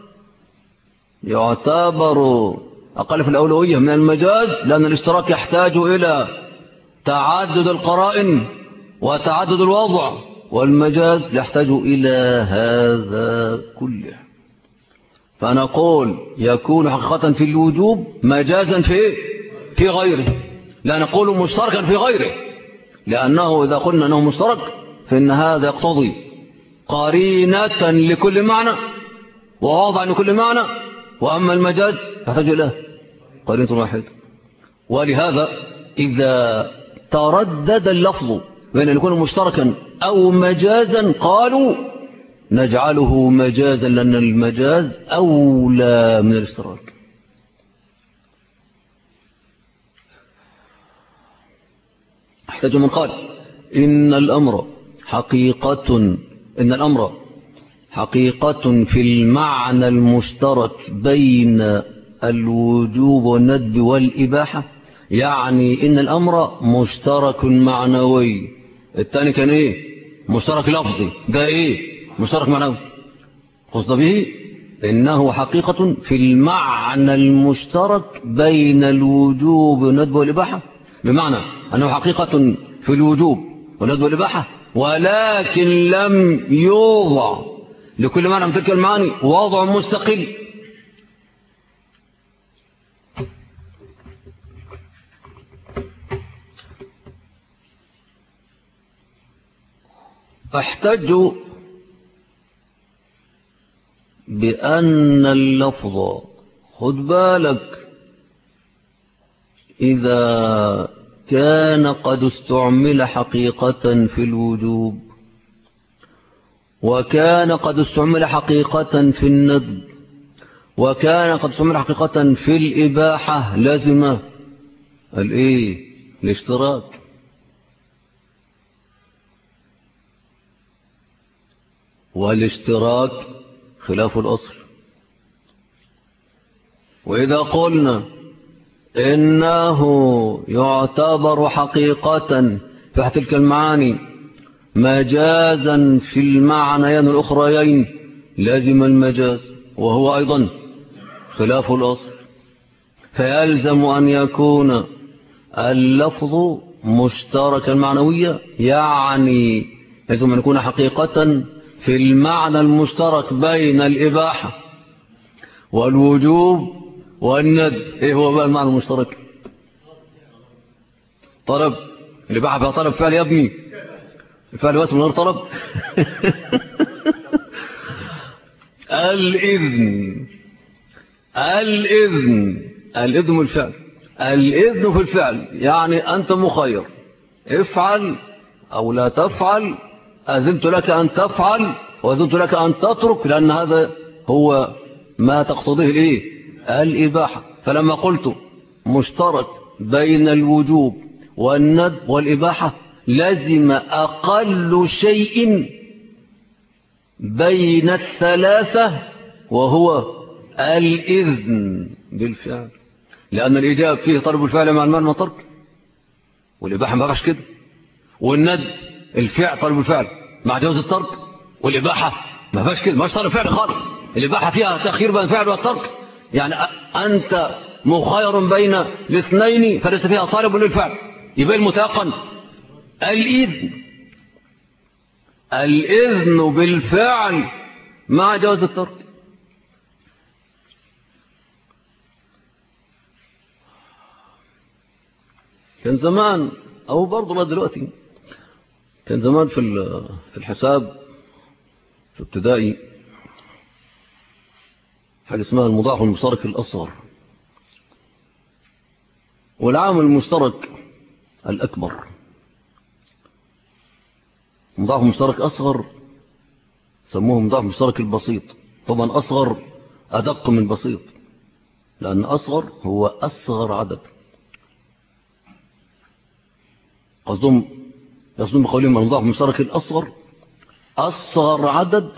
يعتبر أقل في الأولوية من المجاز، لأن الاشتراك يحتاج إلى تعدد القرائن وتعدد الوضع، والمجاز يحتاج إلى هذا كله. فنقول يكون حقيقة في الوجوب مجازا في غيره، لا نقول مشتركا في غيره، لأنه إذا قلنا أنه مشترك فإن هذا يقتضي قرينة لكل معنى ووضع لكل معنى، وأما المجاز يحتاج إلى قرينة واحدة. ولهذا إذا تردد اللفظ بين أن يكون مشتركا أو مجازا قالوا نجعله مجازا لأن المجاز أولى من الاشتراك. احتاج من قال إن الأمر حقيقة في المعنى المشترك بين الوجوب والندب والإباحة، يعني إن الأمر مشترك معنوي. الثاني كان مشترك لفظي، ده مشترك معنوي. قصد به إنه حقيقة في المعنى المشترك بين الوجوب والندب والإباحة، بمعنى أنه حقيقة في الوجوب والندب والإباحة، ولكن لم يوضع لكل معنى من تلك المعاني وضع مستقل. احتجوا بأن اللفظ، خد بالك، إذا كان قد استعمل حقيقة في الوجوب، وكان قد استعمل حقيقة في الندب، وكان قد استعمل حقيقة في الإباحة، لازم الاشتراك. والاشتراك خلاف الأصل. وإذا قلنا إنه يعتبر حقيقة في تلك المعاني مجازا في المعنيين الأخريين، لازم المجاز، وهو أيضا خلاف الأصل. فيلزم أن يكون اللفظ مشتركا معنويا، يعني لازم أن يكون حقيقة في المعنى المشترك بين الإباحة والوجوب والندب. إيه هو بقى المعنى المشترك؟ طلب. الإباحة فيها طلب فعل يا ابني، الفعل بس من غير طلب. الإذن بالفعل، الإذن في الفعل، يعني أنت مخير، افعل أو لا تفعل، أذنت لك أن تفعل وأذنت لك أن تترك، لأن هذا هو ما تقتضيه الإباحة. فلما قلت مشترك بين الوجوب والندب والإباحة، لازم أقل شيء بين الثلاثة وهو الإذن بالفعل، لأن الإجابة فيه طلب الفعل مع المعنى ترك، والإباحة ما فيهاش كده. والندب الفعل طلب الفعل مع جواز الترك، والإباحة ما فيهاش كده، ما فيهاش طلب فعل خالص. الإباحة فيها تأخير بين الفعل والترك، يعني أنت مخير بين الاثنين فليس فيها طالب للفعل، يبقى المتيقن الإذن بالفعل مع جواز الترك. كان زمان أو برضو ما دلوقتي، كان زمان في الحساب في ابتدائي حاجة اسمها المضاعف المشترك الأصغر والعامل المشترك الأكبر. مضاعف مشترك أصغر سموه مضاعف مشترك البسيط. طبعا أصغر أدق من بسيط، لأن أصغر هو أصغر عدد. قصدهم بقولهم المضاعف المشترك الأصغر أصغر عدد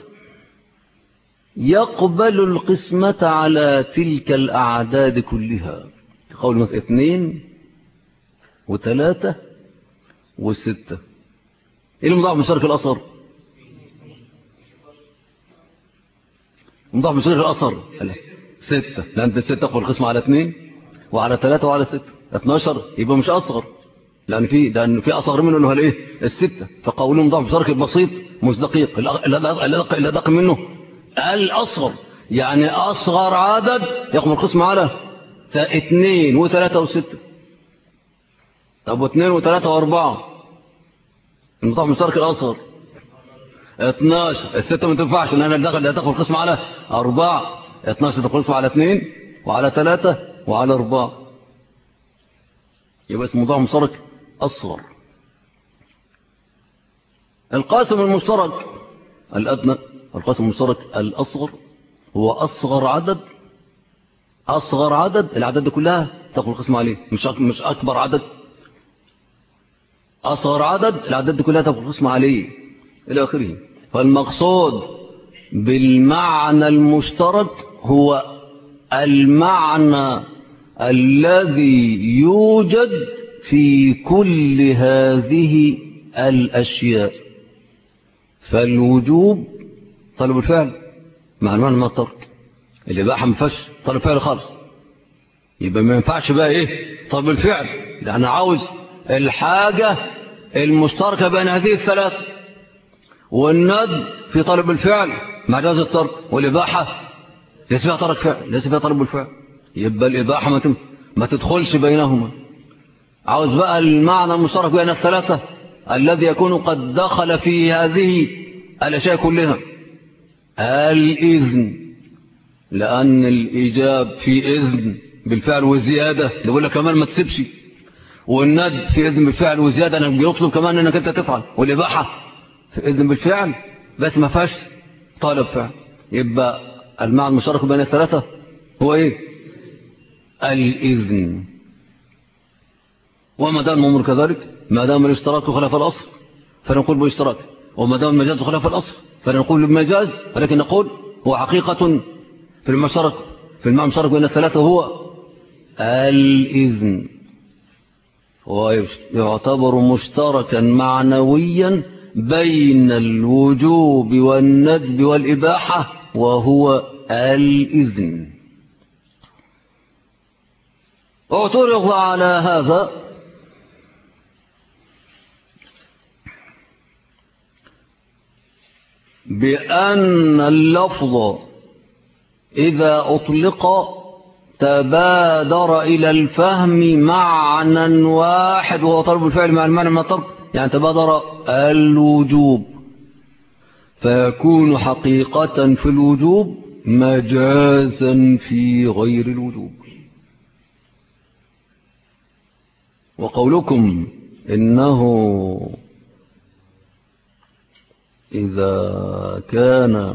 يقبل القسمة على تلك الأعداد كلها. قول مثلا 2 و3 و6. إيه المضاعف المشترك الأصغر؟ المضاعف المشترك الأصغر 6، لأن 6 تقبل القسمة على 2 وعلى 3 وعلى 6. 12 يبقى مش أصغر، لأن في أصغر منه اللي هو الستة. فقولهم مضاعف مشترك البسيط مش دقيق، الأدق منه الأصغر، يعني أصغر عدد يقوم القسم على 2 و3 و6. طب 2 و3 و4 المضاعف المشترك الأصغر 12. الستة ما تنفعش لأن لا تقوم القسم على 4. 12 تقوم القسم على 2 وعلى 3 وعلى 4، يبقى اسمه مضاعف مشترك أصغر. القاسم المشترك الأدنى، القاسم المشترك الأصغر هو أصغر عدد الأعداد دي كلها تقبل القسم عليه، مش أكبر عدد، أصغر عدد الأعداد دي كلها تقبل القسم عليه إلى آخره. فالمقصود بالمعنى المشترك هو المعنى الذي يوجد في كل هذه الأشياء. فالوجوب طلب الفعل مع المعنى ما الترك. الإباحة ما فيهاش طلب فعل خالص، يبقى ما ينفعش بقى ايه طلب الفعل، لأن عاوز الحاجة المشتركة بين هذه الثلاثة. والندب في طلب الفعل مع جواز الترك، والإباحة ليس فيها ترك فعل، ليس فيها طلب الفعل، يبقى الإباحة ما تدخلش بينهما. عاوز بقى المعنى المشترك بين الثلاثة الذي يكون قد دخل في هذه الأشياء كلها. الإذن، لأن الإيجاب في إذن بالفعل وزيادة، اللي بيقول لك كمان ما تسيبش. والند في إذن بالفعل وزيادة، أنك بيطلب كمان أنك أنت تفعل. والإباحة في إذن بالفعل بس ما فيهاش طالب فعل. يبقى المعنى المشترك بين الثلاثة هو إيه؟ الإذن. وما دام الأمر كذلك، ما دام الاشتراك خلاف الأصل فنقول بالاشتراك، وما دام المجاز خلاف الأصل فنقول بالمجاز، ولكن نقول هو حقيقة في المشترك، في المعنى المشترك بين الثلاثة هو الإذن. هو يعتبر مشتركا معنويا بين الوجوب والندب والإباحة، وهو الإذن. اعترض على هذا بأن اللفظ إذا أطلق تبادر إلى الفهم معنى واحد، وهو طلب الفعل مع المعنى من الترك، يعني تبادر الوجوب، فيكون حقيقة في الوجوب مجازا في غير الوجوب. وقولكم إنه إذا كان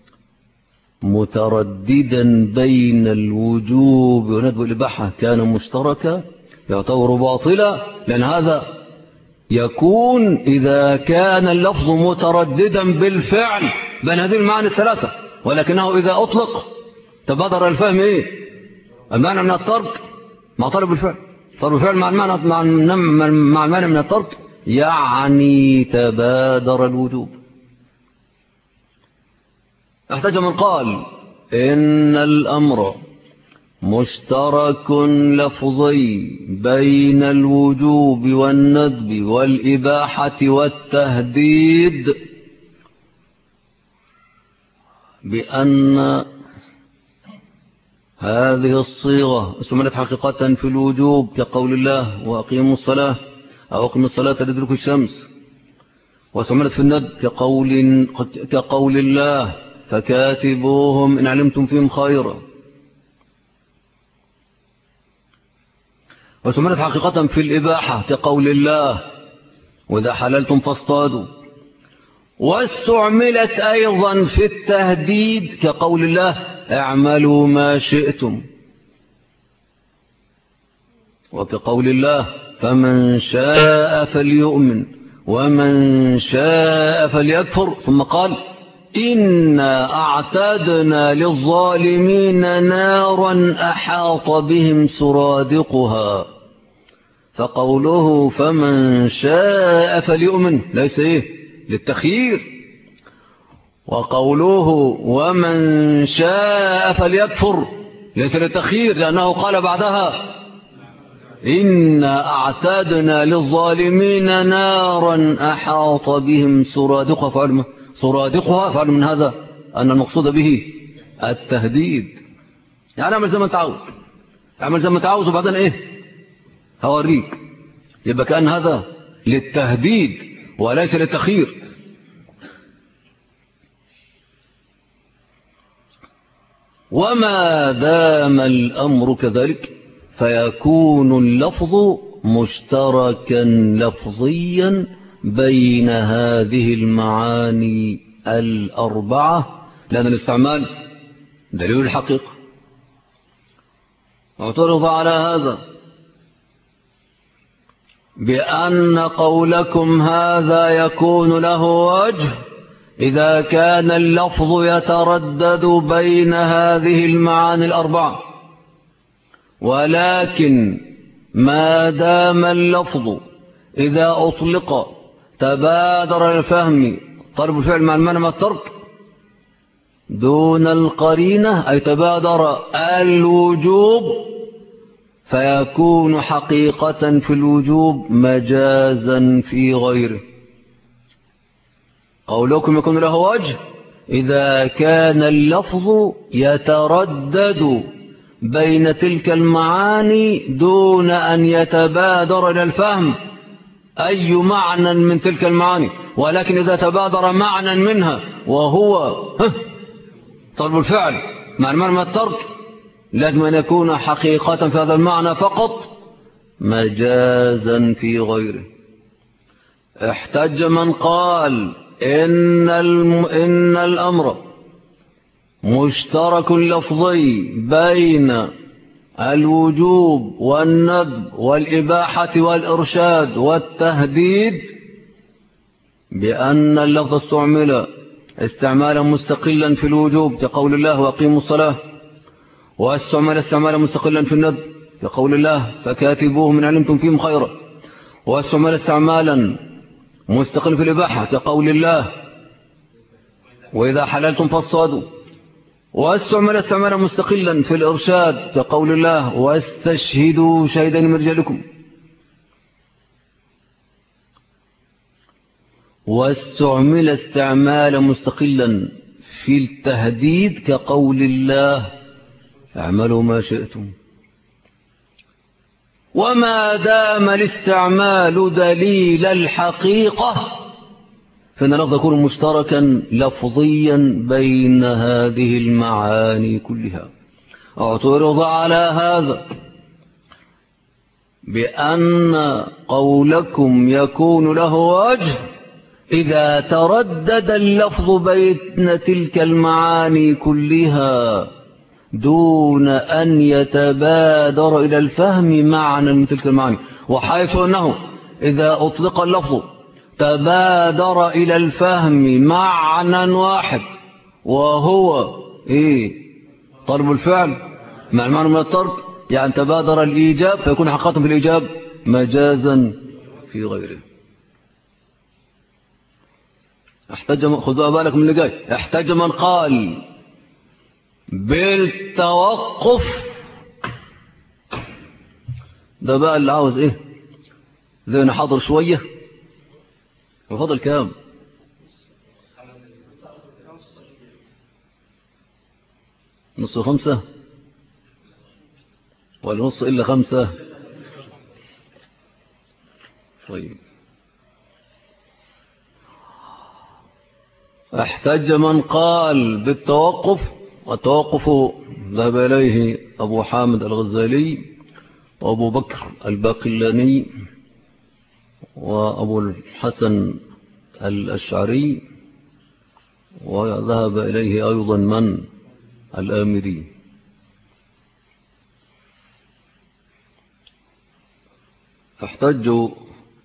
مترددا بين الوجوب والندب والإباحة كان مشتركا يعتبر باطلا، لأن هذا يكون إذا كان اللفظ مترددا بالفعل بين هذه المعاني الثلاثة، ولكنه إذا أطلق تبادر الفهم إيه؟ المعنى من الترك مع طلب الفعل، طلب الفعل مع المعنى من الترك، يعني تبادر الوجوب. احتاج من قال إن الأمر مشترك لفظي بين الوجوب والندب والإباحة والتهديد، بأن هذه الصيغة استعملت حقيقة في الوجوب كقول الله وأقيموا الصلاة أو أقيموا الصلاة لدرك الشمس، واستعملت في الندب كقول الله فكاتبوهم إن علمتم فيهم خيرا، واستعملت حقيقة في الإباحة كقول الله وإذا حللتم فاصطادوا، واستعملت أيضا في التهديد كقول الله اعملوا ما شئتم، وكقول الله فمن شاء فليؤمن ومن شاء فليكفر، ثم قال إنا أعتدنا للظالمين نارا أحاط بهم سرادقها، فقوله فمن شاء فليؤمن ليس إيه للتخيير، وقوله ومن شاء فليكفر ليس للتخيير، لأنه قال بعدها إنا أعتدنا للظالمين نارا أحاط بهم سرادقها، سرادقها فعل من هذا أن المقصود به التهديد، يعني اعمل زي ما انت عاوز، اعمل زي ما انت عاوز وبعدين ايه هوريك، يبقى كأن هذا للتهديد وليس للتخيير. وما دام الأمر كذلك فيكون اللفظ مشتركا لفظيا بين هذه المعاني الأربعة، لأن الاستعمال دليل الحقيقة. اعترض على هذا بأن قولكم هذا يكون له وجه إذا كان اللفظ يتردد بين هذه المعاني الأربعة، ولكن ما دام اللفظ إذا أطلق تبادر الفهم طلب الفعل مع المعنى مع الترك دون القرينة، أي تبادر الوجوب فيكون حقيقة في الوجوب مجازا في غيره. قولكم يكون له وجه إذا كان اللفظ يتردد بين تلك المعاني دون أن يتبادر إلى الفهم أي معنى من تلك المعاني، ولكن إذا تبادر معنى منها وهو طلب الفعل مع المعنى الترك لازم أن يكون حقيقة في هذا المعنى فقط مجازا في غيره. احتج من قال إن الأمر مشترك لفظي بين الوجوب والندب والإباحة والإرشاد والتهديد بأن اللفظ استعمل استعمالا مستقلا في الوجوب كقول الله وأقيموا الصلاة، واستعمل استعمالا مستقلا في الندب كقول الله فكاتبوه من علمتم فيهم خيرا، واستعمل استعمالا مستقلا في الإباحة كقول الله وإذا حللتم فاصطادوا، واستعمل استعمالا مستقلا في الإرشاد كقول الله واستشهدوا شهيدين من رجالكم، واستعمل استعمالا مستقلا في التهديد كقول الله اعملوا ما شئتم. وما دام الاستعمال دليل الحقيقة فإن اللفظ يكون مشتركا لفظيا بين هذه المعاني كلها. اعترض على هذا بأن قولكم يكون له وجه إذا تردد اللفظ بين تلك المعاني كلها دون أن يتبادر إلى الفهم معنى من تلك المعاني، وحيث أنه إذا أطلق اللفظ تبادر إلى الفهم معنى واحد وهو طلب الفعل مع المعنى من الترك، يعني تبادر الإيجاب فيكون حقيقة في الإيجاب مجازا في غيره. خذوا بالك من اللي جاي. احتج من قال بالتوقف، ده بقى اللي عاوز ذهن حاضر شوية. وفضل كام؟ نص 5 ولا نص إلا 5؟ طيب. احتج من قال بالتوقف، والتوقف ذهب إليه أبو حامد الغزالي وأبو بكر الباقلاني وأبو الحسن الأشعري، وذهب إليه أيضا من الآمري. احتجوا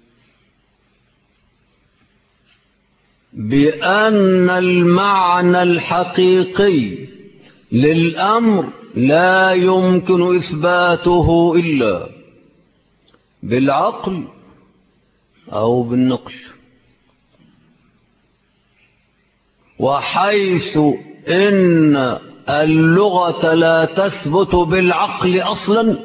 بأن المعنى الحقيقي للأمر لا يمكن إثباته إلا بالعقل أو بالنقل، وحيث إن اللغة لا تثبت بالعقل أصلا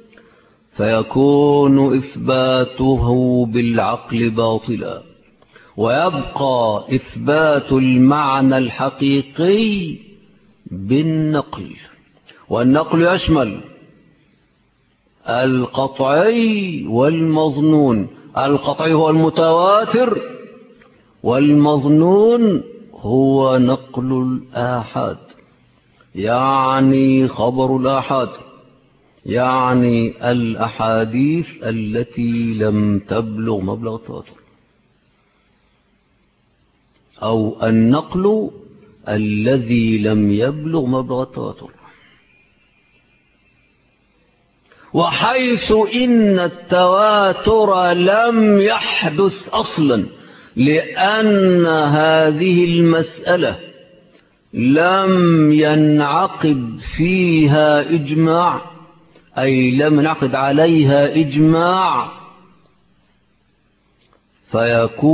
فيكون إثباته بالعقل باطلا، ويبقى إثبات المعنى الحقيقي بالنقل. والنقل يشمل القطعي والمظنون. القطعي هو المتواتر، والمظنون هو نقل الآحاد، يعني خبر الآحاد، يعني الأحاديث التي لم تبلغ مبلغ التواتر، أو النقل الذي لم يبلغ مبلغ التواتر. وحيث إن التواتر لم يحدث أصلا لأن هذه المسألة لم ينعقد فيها إجماع، أي لم ينعقد عليها إجماع،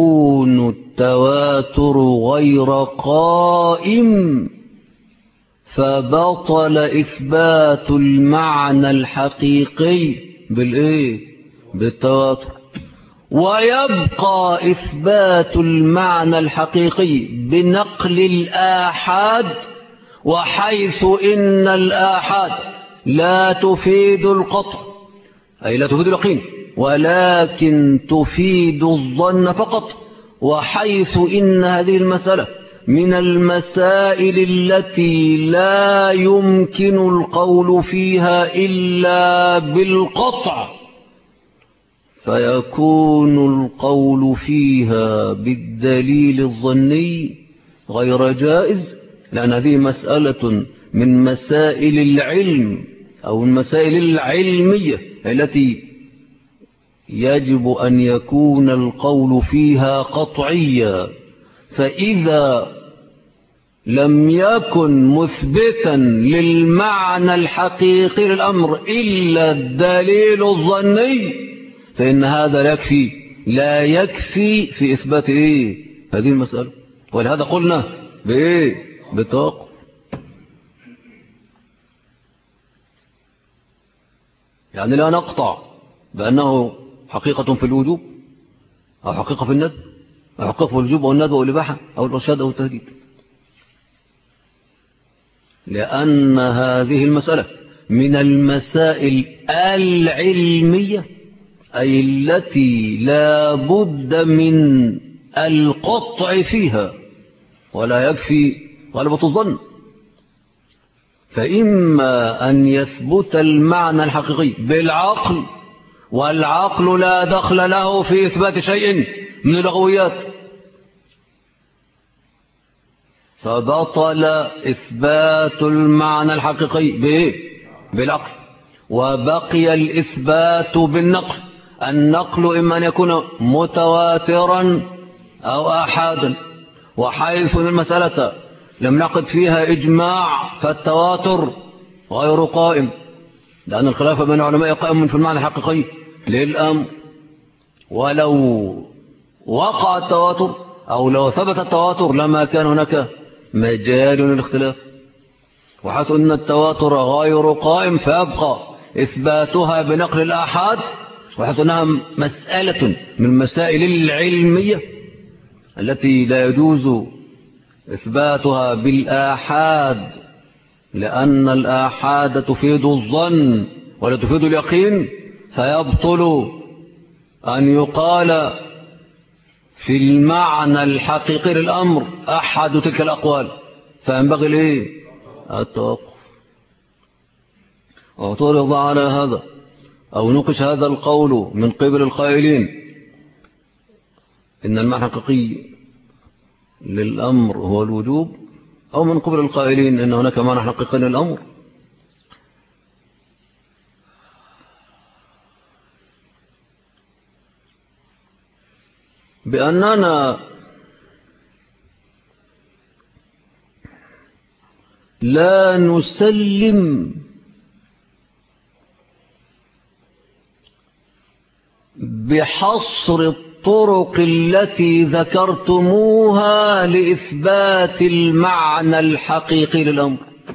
فيكون التواتر غير قائم فبطل إثبات المعنى الحقيقي بالتواتر، ويبقى إثبات المعنى الحقيقي بنقل الآحاد، وحيث إن الآحاد لا تفيد القطع أي لا تفيد اليقين، ولكن تفيد الظن فقط، وحيث إن هذه المسألة من المسائل التي لا يمكن القول فيها إلا بالقطع، فيكون القول فيها بالدليل الظني غير جائز، لأن هذه مسألة من مسائل العلم أو المسائل العلمية التي يجب أن يكون القول فيها قطعيا. فإذا لم يكن مثبتا للمعنى الحقيقي للأمر إلا الدليل الظني، فإن هذا لا يكفي في إثبات هذه المسألة. ولهذا قلنا بالتوقف. يعني لا نقطع بأنه حقيقة في الوجوب أو حقيقة في الندب أو حقيقة في الوجوب أو الندب أو الإباحة أو الإرشاد أو التهديد، لأن هذه المسألة من المسائل العلمية أي التي لا بد من القطع فيها، ولا يكفي غلبة الظن. فإما أن يثبت المعنى الحقيقي بالعقل، والعقل لا دخل له في إثبات شيء من اللغويات، فبطل إثبات المعنى الحقيقي بالعقل، وبقي الإثبات بالنقل. النقل إما أن يكون متواترا أو آحادا، وحيث المسألة لم نقد فيها إجماع فالتواتر غير قائم، لأن الخلاف بين العلماء قائم في المعنى الحقيقي للأمر. ولو وقع التواتر أو لو ثبت التواتر لما كان هناك مجال للاختلاف، وحيث أن التواتر غير قائم فيبقى إثباتها بنقل الآحاد، وحيث أنها مسألة من المسائل العلمية التي لا يجوز إثباتها بالآحاد، لأن الآحاد تفيد الظن ولا تفيد اليقين، فيبطل أن يقال في المعنى الحقيقي للأمر أحد تلك الأقوال، فينبغي التوقف. واعترض على هذا أو نقش هذا القول من قبل القائلين إن المعنى الحقيقي للأمر هو الوجوب، أو من قبل القائلين إن هناك معنى حقيقي للأمر، بأننا لا نسلم بحصر الطرق التي ذكرتموها لإثبات المعنى الحقيقي للأمر.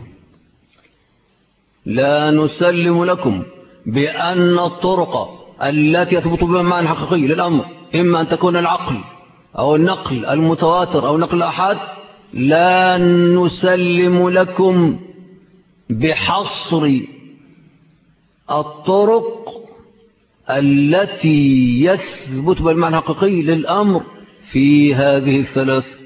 لا نسلم لكم بأن الطرق التي يثبت بها المعنى الحقيقي للأمر إما أن تكون العقل أو النقل المتواتر أو نقل الأحاد، لا نسلم لكم بحصر الطرق التي يثبت بالمعنى الحقيقي للأمر في هذه الثلاث.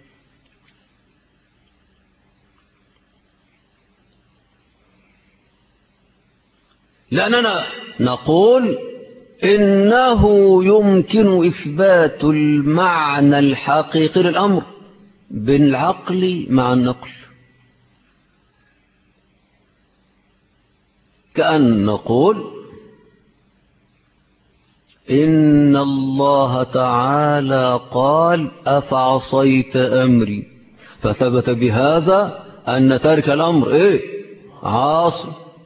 لأننا نقول إنه يمكن إثبات المعنى الحقيقي للأمر بالعقل مع النقل، كأن نقول إن الله تعالى قال أفعصيت أمري، فثبت بهذا أن ترك الأمر عاصي.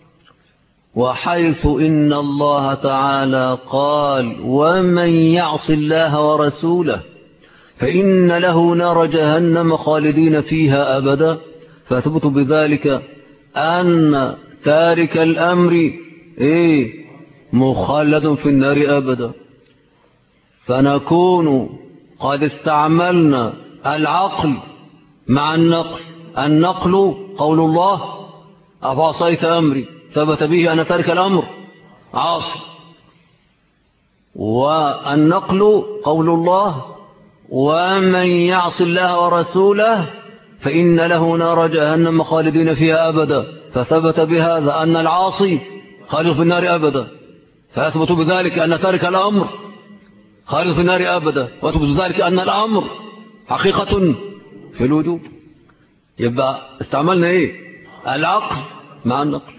وحيث إن الله تعالى قال ومن يعص الله ورسوله فإن له نار جهنم خالدين فيها أبدا، فيثبت بذلك أن تارك الأمر مخلد في النار أبدا. فنكون قد استعملنا العقل مع النقل. النقل قول الله أفعصيت أمري ثبت به أن تارك الأمر عاصي، والنقل قول الله ومن يعص الله ورسوله فإن له نار جهنم خالدين فيها أبدا، فثبت بهذا أن العاصي خالد في النار أبدا، فأثبت بذلك أن تارك الأمر خالد في النار أبدا، وأثبت بذلك أن الأمر حقيقة في الوجود. يبقى استعملنا العقل مع النقل.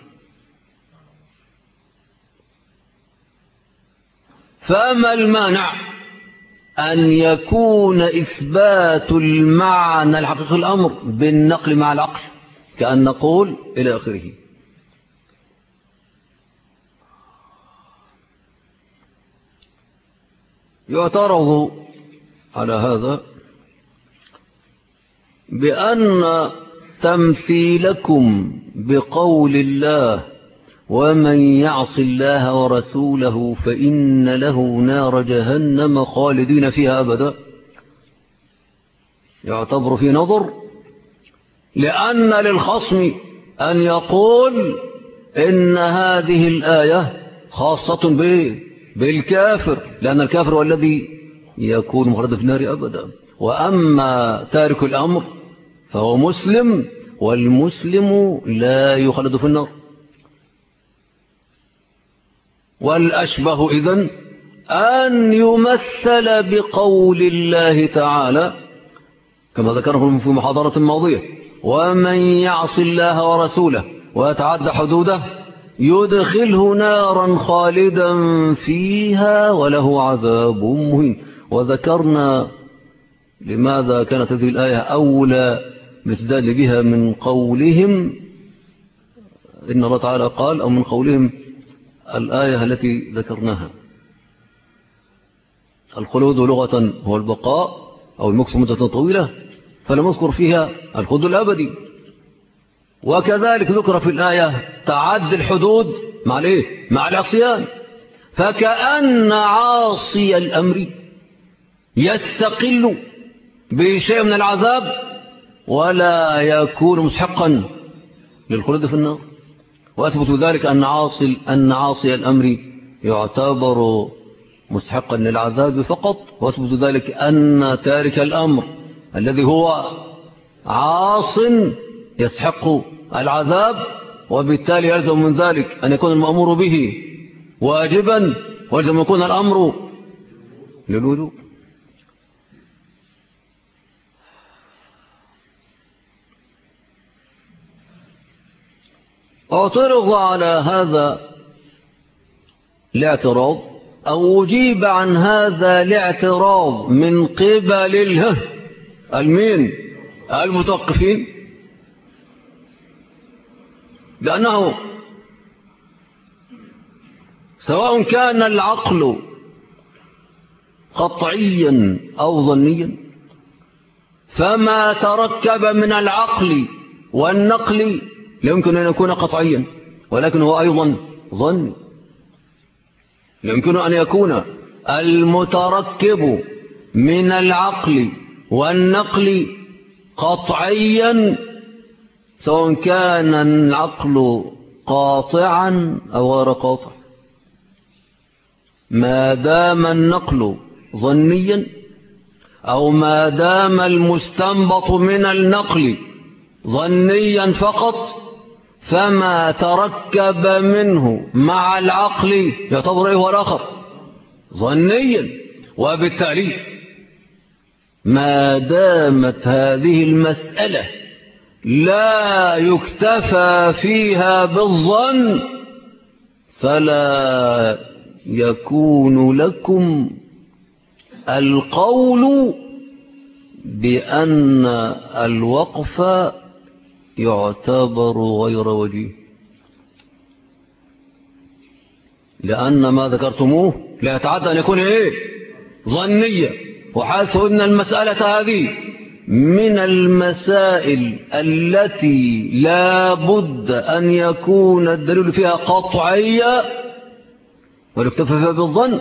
فما المانع أن يكون إثبات المعنى الحقيقي الأمر بالنقل مع العقل، كأن نقول إلى آخره. يعترض على هذا بأن تمثيلكم بقول الله ومن يعص الله ورسوله فإن له نار جهنم خالدين فيها أبدا يعتبر في نظر، لأن للخصم أن يقول إن هذه الآية خاصة بالكافر، لأن الكافر هو الذي يكون مخلدا في النار أبدا، وأما تارك الأمر فهو مسلم، والمسلم لا يخلد في النار. والأشبه إذن أن يمثل بقول الله تعالى كما ذكره في محاضرة ماضية ومن يعص الله ورسوله ويتعدى حدوده يدخله نارا خالدا فيها وله عذاب مهين. وذكرنا لماذا كانت هذه الآية أولى بالاستدلال بها من قولهم إن الله تعالى قال، أو من قولهم الآية التي ذكرناها الخلود لغة هو البقاء أو المكث مدة طويلة، فلم نذكر فيها الخلود الأبدي. وكذلك ذكر في الآية تعدي الحدود مع العصيان، فكأن عاصي الأمر يستقل بشيء من العذاب ولا يكون مستحقا للخلود في النار. وأثبت ذلك أن عاصي الأمر يعتبر مستحقا للعذاب فقط، وأثبت ذلك أن تارك الأمر الذي هو عاص يستحق العذاب، وبالتالي يلزم من ذلك أن يكون المأمور به واجبا، ويلزم يكون الأمر للوجوب. اعترض على هذا الاعتراض أو أجيب عن هذا الاعتراض من قبل المتوقفين، لأنه سواء كان العقل قطعيا أو ظنيا، فما تركب من العقل والنقل لا يمكن أن يكون قطعيا، ولكن هو أيضا ظن. يمكن أن يكون المتركب من العقل والنقل قطعيا، سواء كان العقل قاطعا أو غير قاطع، ما دام النقل ظنيا أو ما دام المستنبط من النقل ظنيا فقط، فما تركب منه مع العقل يعتبر هو الآخر ظنيا. وبالتالي ما دامت هذه المسألة لا يكتفى فيها بالظن، فلا يكون لكم القول بأن الوقف يعتبر غير وجيه، لأن ما ذكرتموه لا يتعدى أن يكون ظنية، وحيث أن المسألة هذه من المسائل التي لا بد أن يكون الدليل فيها قطعية ويكتفى فيها بالظن،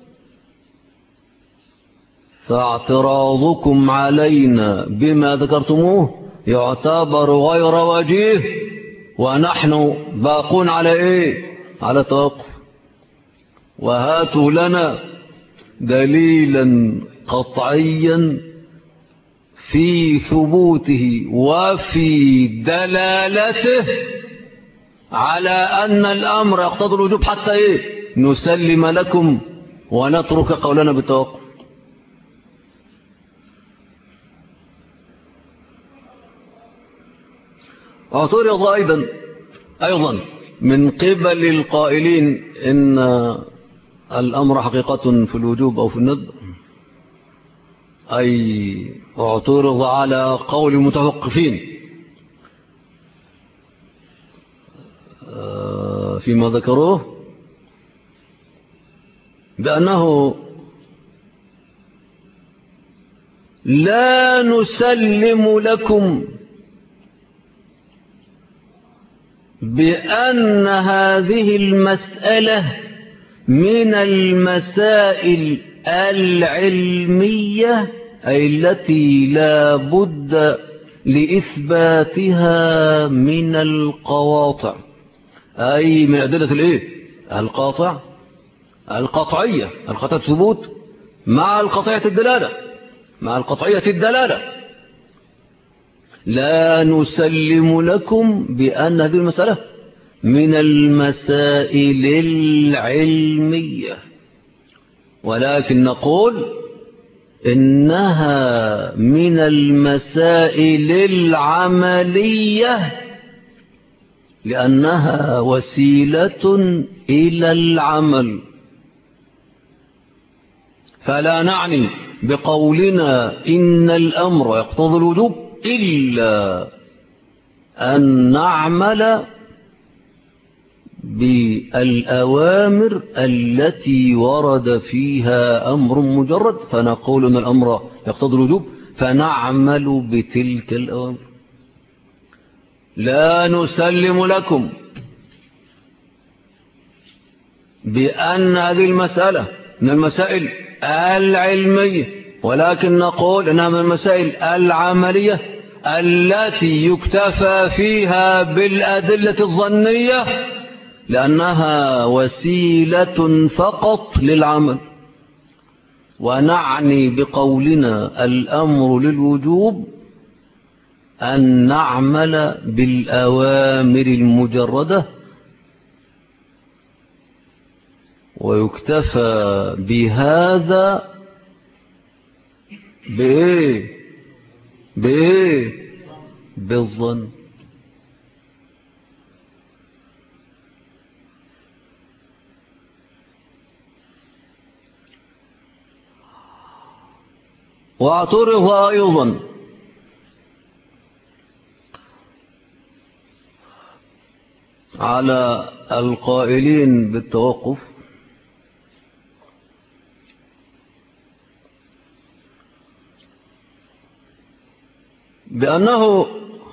فاعتراضكم علينا بما ذكرتموه يعتبر غير وجيه، ونحن باقون على إيه؟ على توقف. وهاتوا لنا دليلا قطعيا في ثبوته وفي دلالته على أن الأمر يقتضي الوجوب حتى إيه؟ نسلم لكم ونترك قولنا بالتوقف. اعترض أيضا من قبل القائلين إن الأمر حقيقة في الوجوب أو في الندب، أي اعترض على قول المتوقفين فيما ذكروه بأنه لا نسلم لكم بأن هذه المسألة من المسائل العلمية أي التي لا بد لإثباتها من القواطع، أي من أدلة الإيه؟ القطعية الثبوت مع القطعية الدلالة. لا نسلم لكم بأن هذه المسألة من المسائل العلمية، ولكن نقول إنها من المسائل العملية لأنها وسيلة إلى العمل. فلا نعني بقولنا إن الأمر يقتضي الوجوب إلا أن نعمل بالأوامر التي ورد فيها أمر مجرد، فنقول أن الأمر يقتضي الوجوب فنعمل بتلك الأوامر. لا نسلم لكم بأن هذه المسألة من المسائل العلمية، ولكن نقول أنها من المسائل العملية التي يكتفى فيها بالأدلة الظنية لأنها وسيلة فقط للعمل. ونعني بقولنا الأمر للوجوب أن نعمل بالأوامر المجردة، ويكتفى بهذا بالظن. واعترض أيضا على القائلين بالتوقف بأنه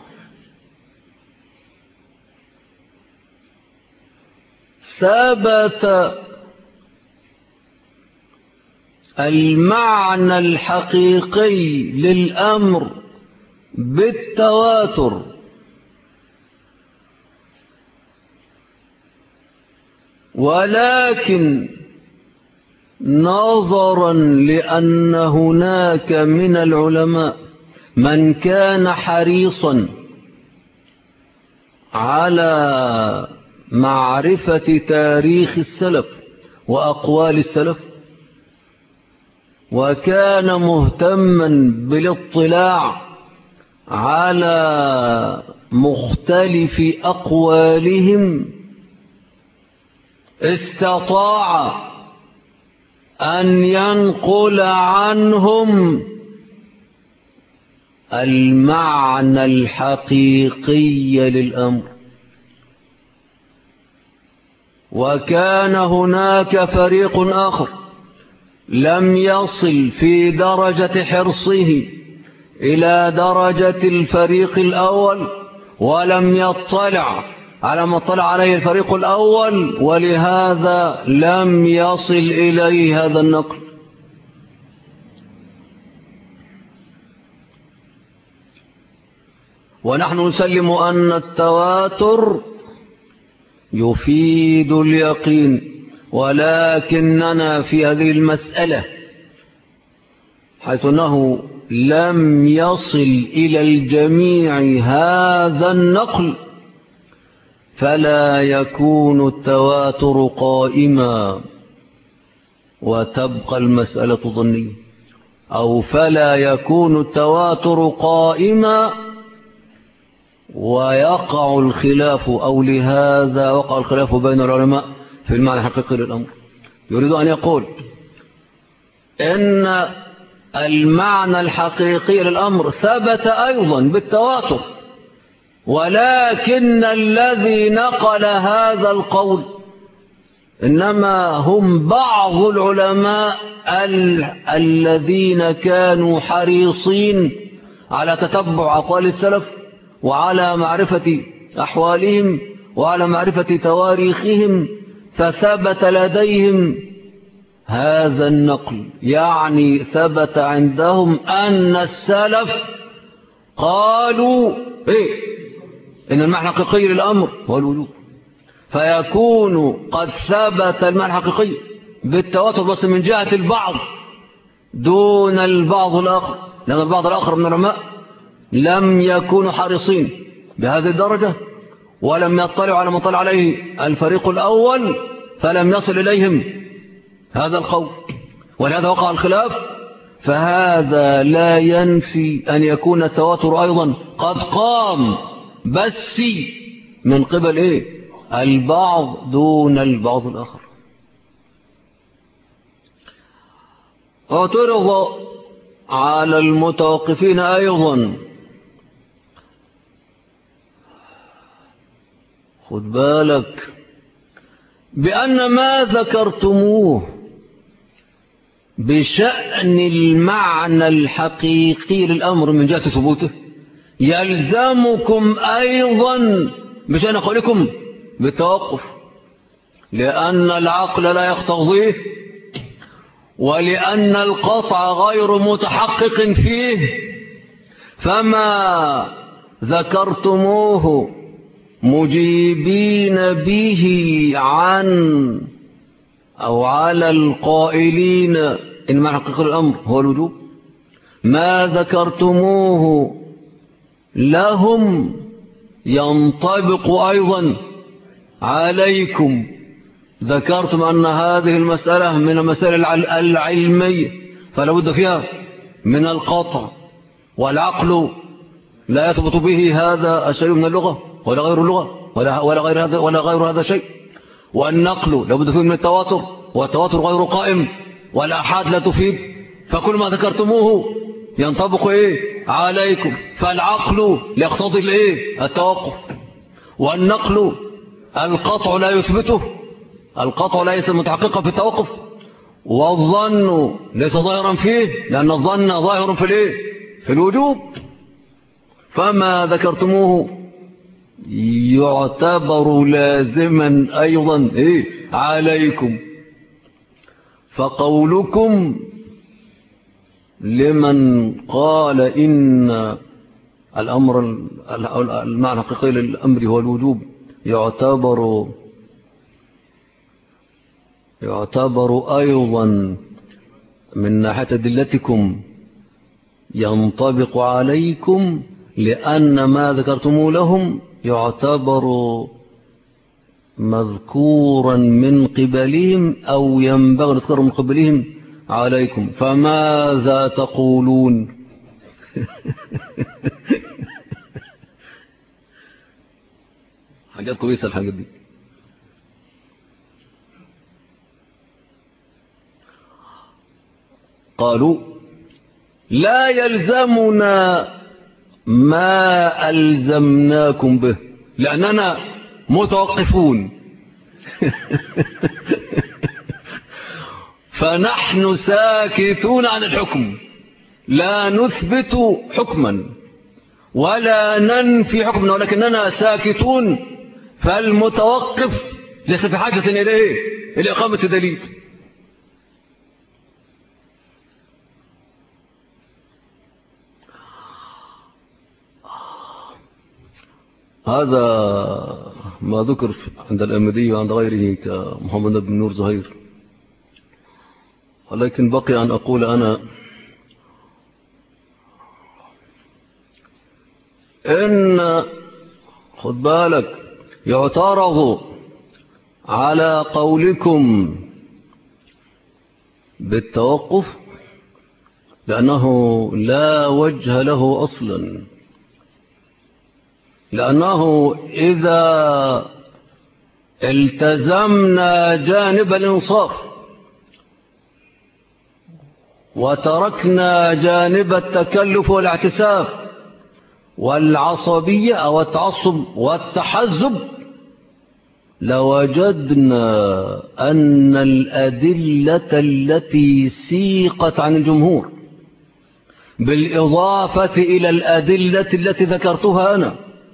ثبت المعنى الحقيقي للأمر بالتواتر، ولكن نظرا لأن هناك من العلماء من كان حريصا على معرفة تاريخ السلف وأقوال السلف، وكان مهتما بالاطلاع على مختلف أقوالهم، استطاع أن ينقل عنهم المعنى الحقيقي للأمر. وكان هناك فريق آخر لم يصل في درجة حرصه إلى درجة الفريق الأول ولم يطلع على ما اطلع عليه الفريق الأول، ولهذا لم يصل إليه هذا النقل. ونحن نسلم أن التواتر يفيد اليقين، ولكننا في هذه المسألة حيث أنه لم يصل إلى الجميع هذا النقل فلا يكون التواتر قائما وتبقى المسألة ظنية، أو فلا يكون التواتر قائما ويقع الخلاف، أو لهذا وقع الخلاف بين العلماء في المعنى الحقيقي للأمر. يريد أن يقول إن المعنى الحقيقي للأمر ثبت أيضا بالتواتر، ولكن الذي نقل هذا القول إنما هم بعض العلماء الذين كانوا حريصين على تتبع أقوال السلف وعلى معرفة أحوالهم وعلى معرفة تواريخهم، فثبت لديهم هذا النقل. يعني ثبت عندهم أن السلف قالوا إن المعنى الحقيقي للأمر هو الوجوب، فيكون قد ثبت المعنى الحقيقي بالتواتر بس من جهة البعض دون البعض الآخر، لأن البعض الآخر من العلماء لم يكونوا حريصين بهذه الدرجة ولم يطلعوا على ما طلع عليه الفريق الأول، فلم يصل إليهم هذا القول، ولهذا وقع الخلاف. فهذا لا ينفي أن يكون التواتر أيضا قد قام، بس من قبل البعض دون البعض الآخر. اعترض على المتوقفين أيضا، خد بالك، بأن ما ذكرتموه بشأن المعنى الحقيقي للأمر من جهة ثبوته يلزمكم أيضا بشأن قولكم بالتوقف، لأن العقل لا يقتضيه، ولأن القطع غير متحقق فيه، فما ذكرتموه مجيبين به عن أو على القائلين إن معنى حقيقة الأمر هو الوجوب، ما ذكرتموه لهم ينطبق أيضا عليكم. ذكرتم أن هذه المسألة من المسائل العلمية فلا بد فيها من القطع، والعقل لا يثبت به هذا الشيء من اللغة ولا غير اللغة ولا غير هذا شيء، والنقل لا بد فيه من التواتر، والتواتر غير قائم، والآحاد لا تفيد، فكل ما ذكرتموه ينطبق عليكم. فالعقل يقتضي التوقف، والنقل القطع لا يثبته، القطع ليس متحققا في التوقف، والظن ليس ظاهرا فيه، لأن الظن ظاهر في الوجوب. فما ذكرتموه يعتبر لازما أيضا عليكم. فقولكم لمن قال إن الأمر المعنى الحقيقي للأمر هو الوجوب يعتبر أيضا من ناحية أدلتكم ينطبق عليكم، لأن ما ذكرتموه لهم يعتبر مذكورا من قبلهم أو ينبغي نذكره من قبلهم عليكم. فماذا تقولون؟ حاجات كويسة الحاجات دي. قالوا لا يلزمنا ما ألزمناكم به لأننا متوقفون فنحن ساكتون عن الحكم، لا نثبت حكما ولا ننفي حكما ولكننا ساكتون، فالمتوقف ليس في حاجة إليه إلى إقامة دليل. هذا ما ذكر عند الأمدي وعند غيره كمحمد بن نور زهير. ولكن بقي أن أقول أنا إن خد بالك يعترض على قولكم بالتوقف لأنه لا وجه له أصلا، لأنه إذا التزمنا جانب الإنصاف وتركنا جانب التكلف والاعتساف والعصبية أو التعصب والتحزب لوجدنا أن الأدلة التي سيقت عن الجمهور بالإضافة إلى الأدلة التي ذكرتها أنا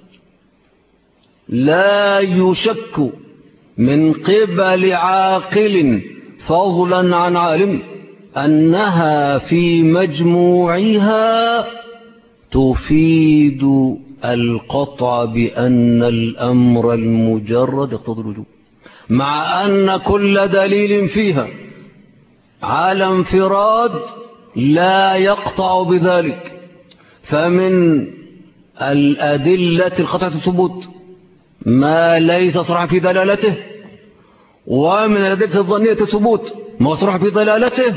لا يشك من قبل عاقل فضلا عن عالم أنها في مجموعها تفيد القطع بأن الأمر المجرد يقتضي الوجوب، مع أن كل دليل فيها على انفراد لا يقطع بذلك. فمن الأدلة القطعة الثبوت ما ليس صرحا في دلالته، ومن الأدلة الظنية الثبوت ما صرح في دلالته.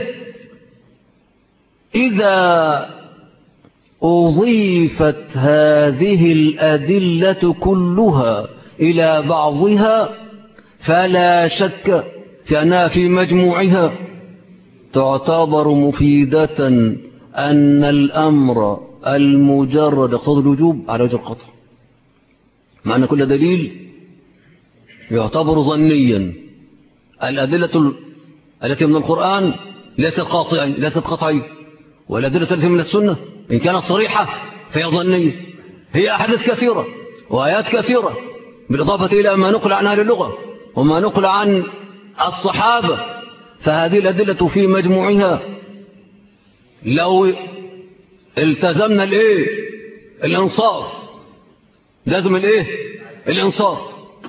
إذا أضيفت هذه الأدلة كلها إلى بعضها فلا شك في أنها في مجموعها تعتبر مفيدة أن الأمر المجرد يقتضي الوجوب على وجه القطع، مع أن كل دليل يعتبر ظنيا. الأدلة التي من القرآن ليست قطعية، والأدلة التي من السنة إن كانت صريحة فهي ظنية. هي أحاديث كثيرة وآيات كثيرة بالإضافة إلى ما نقل عن أهل اللغة وما نقل عن الصحابة، فهذه الأدلة في مجموعها لو التزمنا الإنصاف، لازم الإنصاف،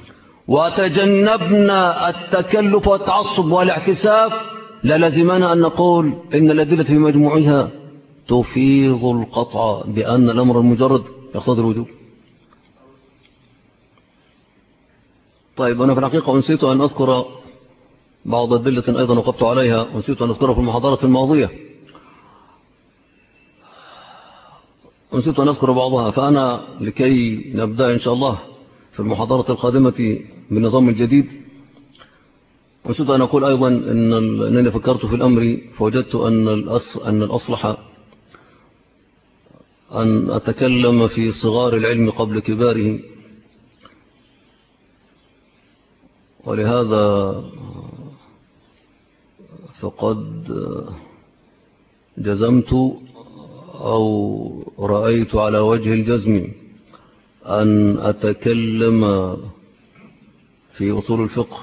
وتجنبنا التكلف والتعصب والاعتساف، للزمنا أن نقول إن الأدلة في مجموعها تفيض القطع بأن الأمر المجرد يقتضي الوجوب. طيب أنا في الحقيقة أنسيت أن أذكر بعض أدلة أيضا وقفت عليها، أنسيت أن أذكرها في المحاضرة الماضية، أنسيت أن أذكر بعضها، فأنا لكي نبدأ إن شاء الله في المحاضرة القادمة بالنظام الجديد أنسيت أن أقول أيضا أنني فكرت في الأمر فوجدت أن الأصلح أن أتكلم في صغار العلم قبل كباره، ولهذا فقد جزمت أو رأيت على وجه الجزم أن أتكلم في أصول الفقه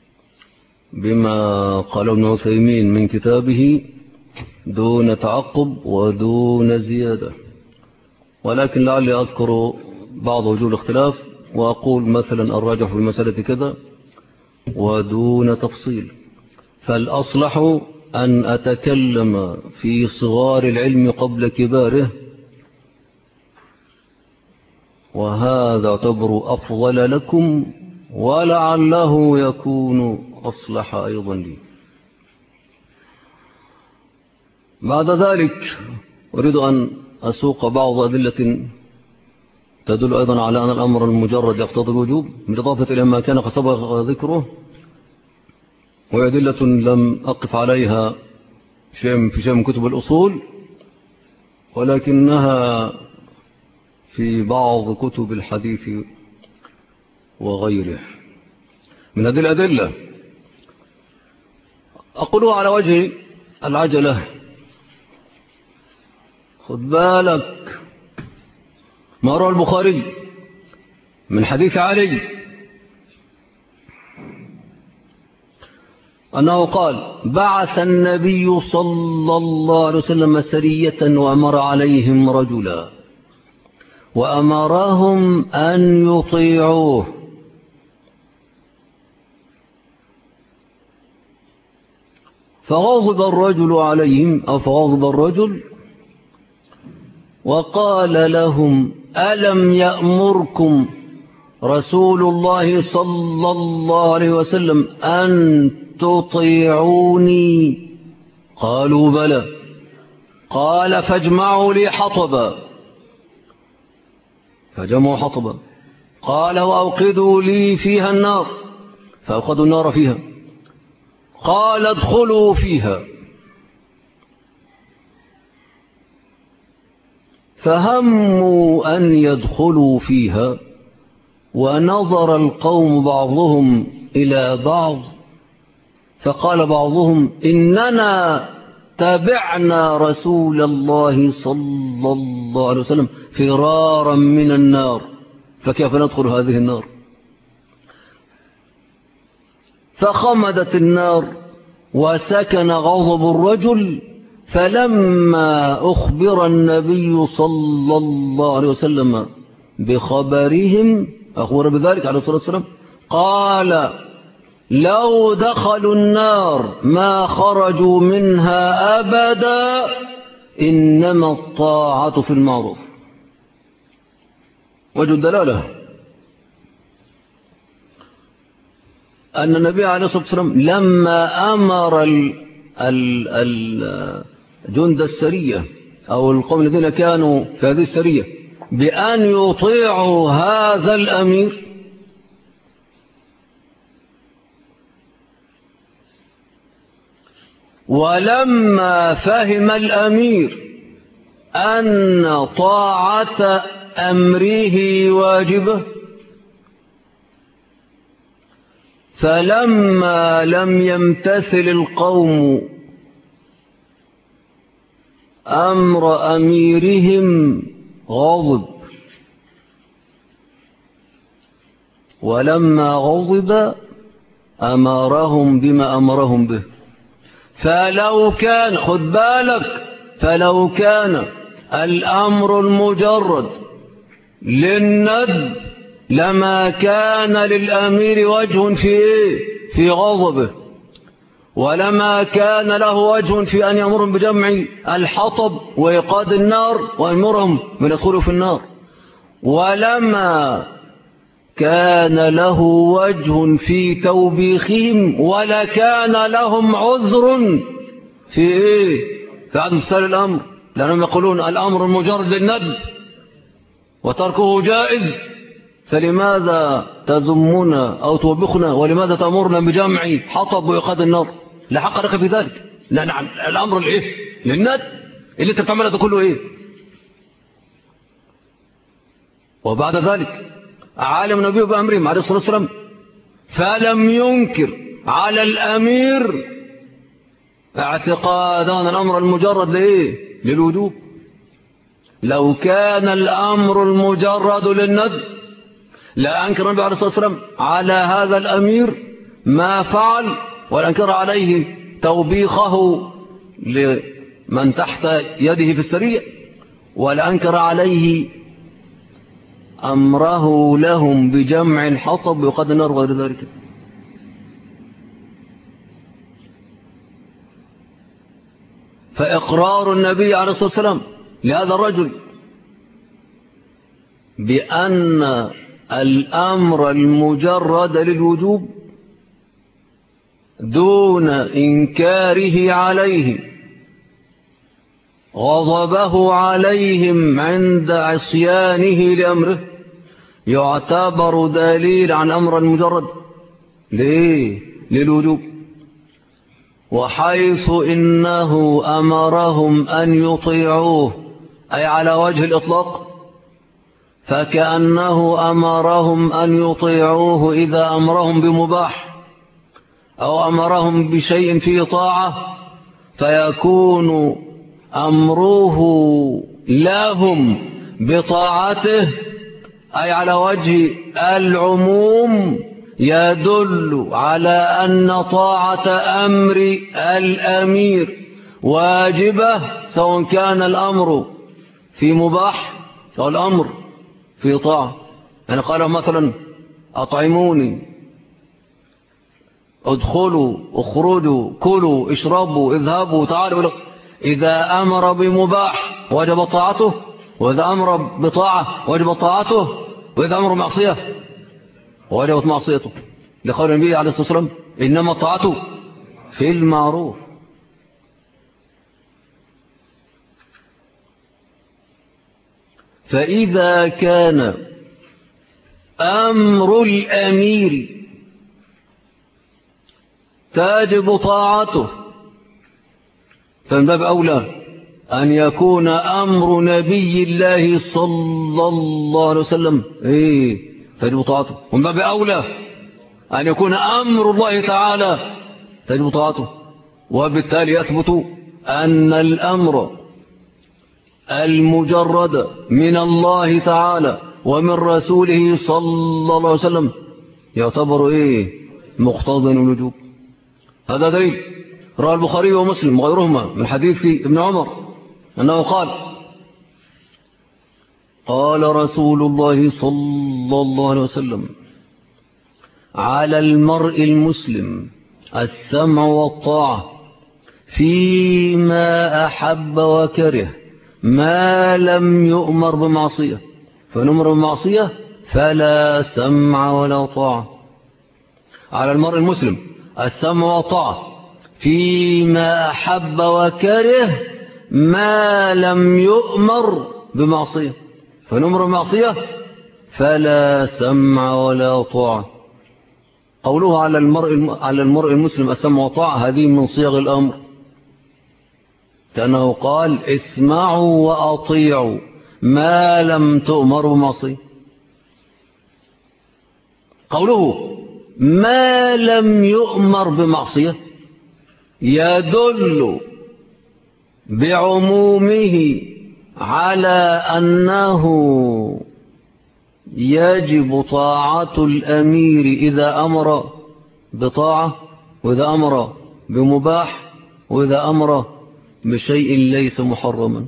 بما قاله ابن عثيمين من كتابه دون تعقب ودون زيادة، ولكن لعلي أذكر بعض وجوه الاختلاف وأقول مثلا الراجح في المسألة كذا ودون تفصيل. فالأصلح أن أتكلم في صغار العلم قبل كباره، وهذا اعتبر أفضل لكم ولعله يكون أصلح أيضا لي. بعد ذلك أريد أن أسوق بعض أدلة تدل أيضا على أن الأمر المجرد يقتضي الوجوب، بالإضافة إلى ما كان قد سبق ذكره، وأدلة لم أقف عليها في شيء من كتب الأصول، ولكنها في بعض كتب الحديث وغيره. من هذه الأدلة أقولها على وجه العجلة خد بالك، ما روى البخاري من حديث علي أنه قال: بعث النبي صلى الله عليه وسلم سرية وأمر عليهم رجلا وأمرهم أن يطيعوه، فغضب الرجل عليهم أو فغضب الرجل وقال لهم: ألم يأمركم رسول الله صلى الله عليه وسلم أن تطيعوني؟ قالوا: بلى. قال: فاجمعوا لي حطبا، فجمعوا حطبا. قال: وأوقدوا لي فيها النار، فأوقدوا النار فيها. قال: ادخلوا فيها. فهموا أن يدخلوا فيها، ونظر القوم بعضهم إلى بعض، فقال بعضهم: إننا تبعنا رسول الله صلى الله عليه وسلم فرارا من النار، فكيف ندخل هذه النار؟ فخمدت النار وسكن غضب الرجل. فلما أخبر النبي صلى الله عليه وسلم بخبرهم، أخبر بذلك عليه الصلاة والسلام، قال: لو دخلوا النار ما خرجوا منها أبدا، إنما الطاعة في المعروف. وجه الدلالة أن النبي عليه الصلاة والسلام لما أمر جند السرية أو القوم الذين كانوا في هذه السرية بأن يطيعوا هذا الأمير، ولما فهم الأمير أن طاعة أمره واجبة، فلما لم يمتثل القوم أمر أميرهم غضب، ولما غضب أمرهم بما أمرهم به. فلو كان، خد بالك، فلو كان الأمر المجرد للندب لما كان للأمير وجه في غضبه، ولما كان له وجه في أن يأمرهم بجمع الحطب وإيقاد النار ويأمرهم من يدخلوا في النار، ولما كان له وجه في توبيخهم، ولا كان لهم عذر في عدم امتثال الأمر، لأنهم يقولون الأمر المجرد للندب وتركه جائز، فلماذا تذمنا أو توبخنا ولماذا تأمرنا بجمع حطب وإيقاد النار؟ لا حق لك في ذلك، لأن الأمر للندب اللي انت بتعمله ده كله وبعد ذلك عالم النبي بأمرهم عليه الصلاة والسلام، فلم ينكر على الأمير اعتقادان الأمر المجرد للوجوب. لو كان الأمر المجرد للندب لأنكر النبي عليه الصلاة والسلام على هذا الأمير ما فعل، والأنكر عليه توبيخه لمن تحت يده في السرية، والأنكر عليه أمره لهم بجمع الحطب وقد النار غير ذلك. فإقرار النبي عليه الصلاة والسلام لهذا الرجل بأن الأمر المجرد للوجوب دون إنكاره عليه غضبه عليهم عند عصيانه لأمره يعتبر دليل عن أمر المجرد للوجوب، وحيث إنه أمرهم أن يطيعوه أي على وجه الإطلاق، فكأنه أمرهم أن يطيعوه إذا أمرهم بمباح أو أمرهم بشيء فيه طاعة، فيكون أمره لهم بطاعته أي على وجه العموم يدل على أن طاعة أمر الأمير واجبة، سواء كان الأمر في مباح أو الأمر في طاعة. يعني قال مثلا أطعموني، ادخلوا، اخرجوا، كلوا، اشربوا، اذهبوا، تعالوا. إذا أمر بمباح وجب طاعته، وإذا أمر بطاعة وجب طاعته، وإذا أمر معصية وجبت معصيته، لقول النبي عليه الصلاة والسلام إنما الطاعة في المعروف. فإذا كان أمر الأمير تجب طاعته، فمن باب أولى أن يكون أمر نبي الله صلى الله عليه وسلم تجب طاعته، ومن باب أولى أن يكون أمر الله تعالى تجب طاعته. وبالتالي يثبت أن الأمر المجرد من الله تعالى ومن رسوله صلى الله عليه وسلم يعتبر مقتضى الوجوب. هذا دليل رواه البخاري ومسلم وغيرهما من حديث ابن عمر أنه قال قال رسول الله صلى الله عليه وسلم على المرء المسلم السمع والطاعة فيما أحب وكره ما لم يؤمر بمعصية، فنمر بمعصية فلا سمع ولا طاعة. على المرء المسلم السمع والطاعة فيما أحب وكره ما لم يؤمر بمعصية، فنمر بمعصية فلا سمع ولا طاعة. قوله على المرء المسلم السمع والطاعة هذه من صيغ الأمر، كأنه قال اسمعوا وأطيعوا ما لم تؤمروا بمعصية. قوله ما لم يؤمر بمعصية يدل بعمومه على أنه يجب طاعة الأمير إذا أمر بطاعة، وإذا أمر بمباح، وإذا أمر بشيء ليس محرما.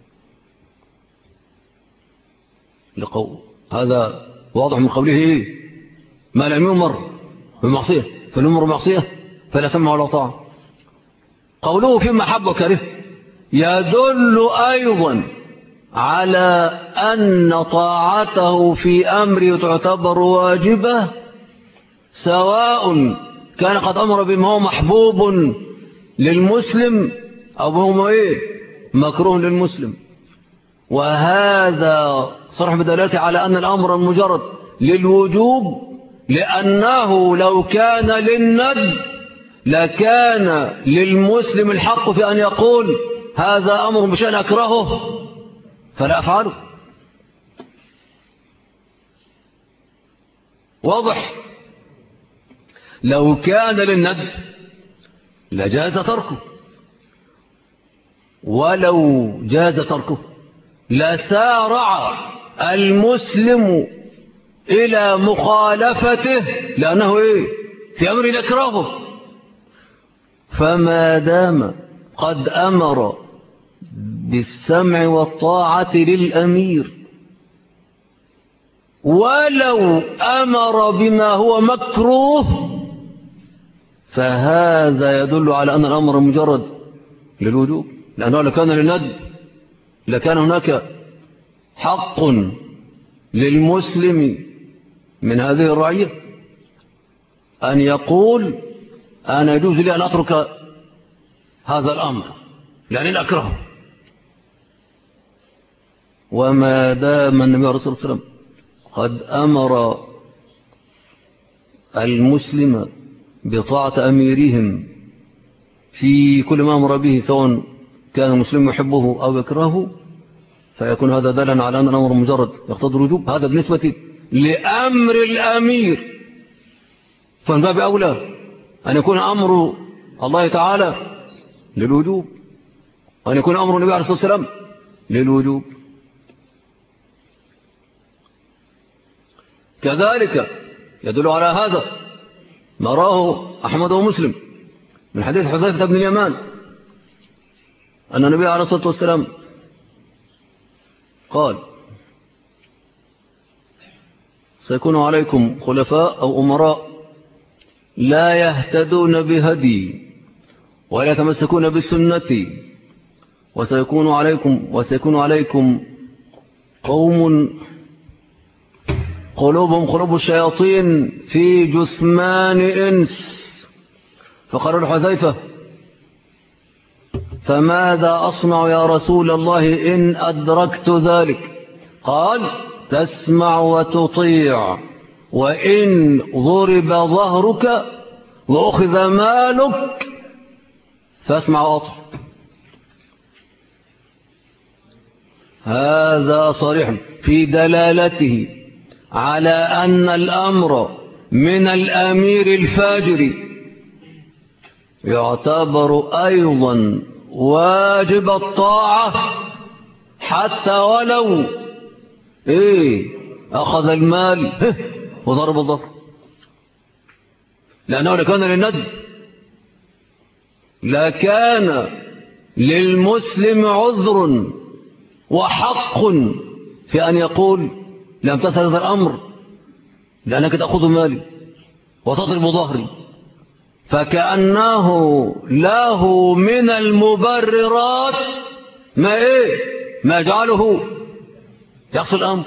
هذا واضح من قوله ما لم يؤمر بمعصية فنمر بمعصية فلا سمع ولا طاعة. قوله فيما حب وكره يدل أيضا على أن طاعته في أمر تعتبر واجبة، سواء كان قد أمر بما هو محبوب للمسلم أو هو مكروه للمسلم. وهذا صرح بدلالته على أن الأمر المجرد للوجوب، لأنه لو كان للندب لكان للمسلم الحق في أن يقول هذا أمر بشأن أكرهه فلا أفعله. واضح؟ لو كان للندب لجاز تركه، ولو جاز تركه لسارع المسلم إلى مخالفته، لأنه في أمر يكرهه. فما دام قد أمر بالسمع والطاعة للأمير ولو أمر بما هو مكروه، فهذا يدل على أن الأمر مجرد للوجوب، لأنه لو كان للندب لكان هناك حق للمسلم من هذه الرعية أن يقول أنا يجوز لي أن أترك هذا الأمر لأنني أكرهه. وما دام النبي عليه الصلاة والسلام قد أمر المسلم بطاعة أميرهم في كل ما أمر به، سواء كان المسلم يحبه أو يكرهه، فيكون هذا دالا على أن الأمر مجرد يقتضي الوجوب. هذا بالنسبة لأمر الأمير، فمن باب أولى أن يكون أمر الله تعالى للوجوب، وأن يكون أمر النبي عليه الصلاة والسلام للوجوب. كذلك يدل على هذا ما راه أحمد ومسلم من حديث حذيفة بن اليمان أن النبي عليه الصلاة والسلام قال سيكون عليكم خلفاء أو أمراء لا يهتدون بهدي ولا يتمسكون بسنتي وسيكون عليكم قوم قلوبهم قلوب الشياطين في جثمان إنس. فقال الحذيفة فماذا أصنع يا رسول الله إن أدركت ذلك؟ قال تسمع وتطيع، وإن ضرب ظهرك وأخذ مالك فاسمع وأطع. هذا صريح في دلالته على أن الأمر من الأمير الفاجر يعتبر أيضا واجب الطاعة حتى ولو أخذ المال وضرب الظهر، لأنه لكان للندب، لكان للمسلم عذر وحق في أن يقول لم تفعل هذا الأمر لأنك تأخذ مالي وتضرب ظهري، فكأنه له من المبررات ما يجعله يحصل الأمر.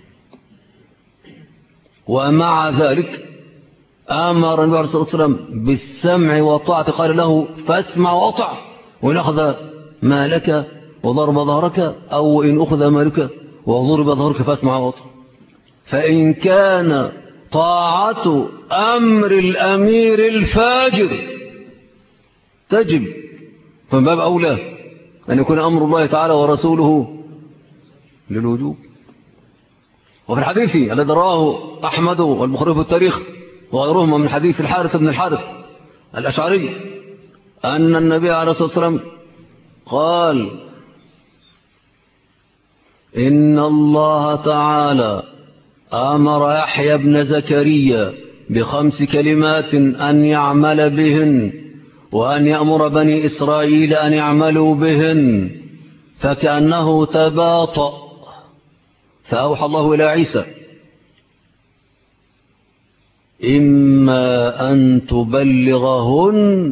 ومع ذلك أمر النبي عليه الصلاة والسلام بالسمع والطاعة، قال له فاسمع وأطع، وإن أخذ مالك وضرب ظهرك أو إن أخذ مالك وضرب ظهرك فاسمع وأطع. فإن كان طاعة أمر الأمير الفاجر تجب، فمن باب أولى أن يكون أمر الله تعالى ورسوله للوجوب. وفي الحديث الذي رواه أحمد والبخاري في التاريخ وغيرهما من حديث الحارث بن الحارث الأشعري أن النبي عليه الصلاة والسلام قال إن الله تعالى أمر يحيى بن زكريا ب5 كلمات أن يعمل بهن وأن يأمر بني إسرائيل أن يعملوا بهن، فكأنه تباطأ. فأوحى الله إلى عيسى إما أن تبلغهن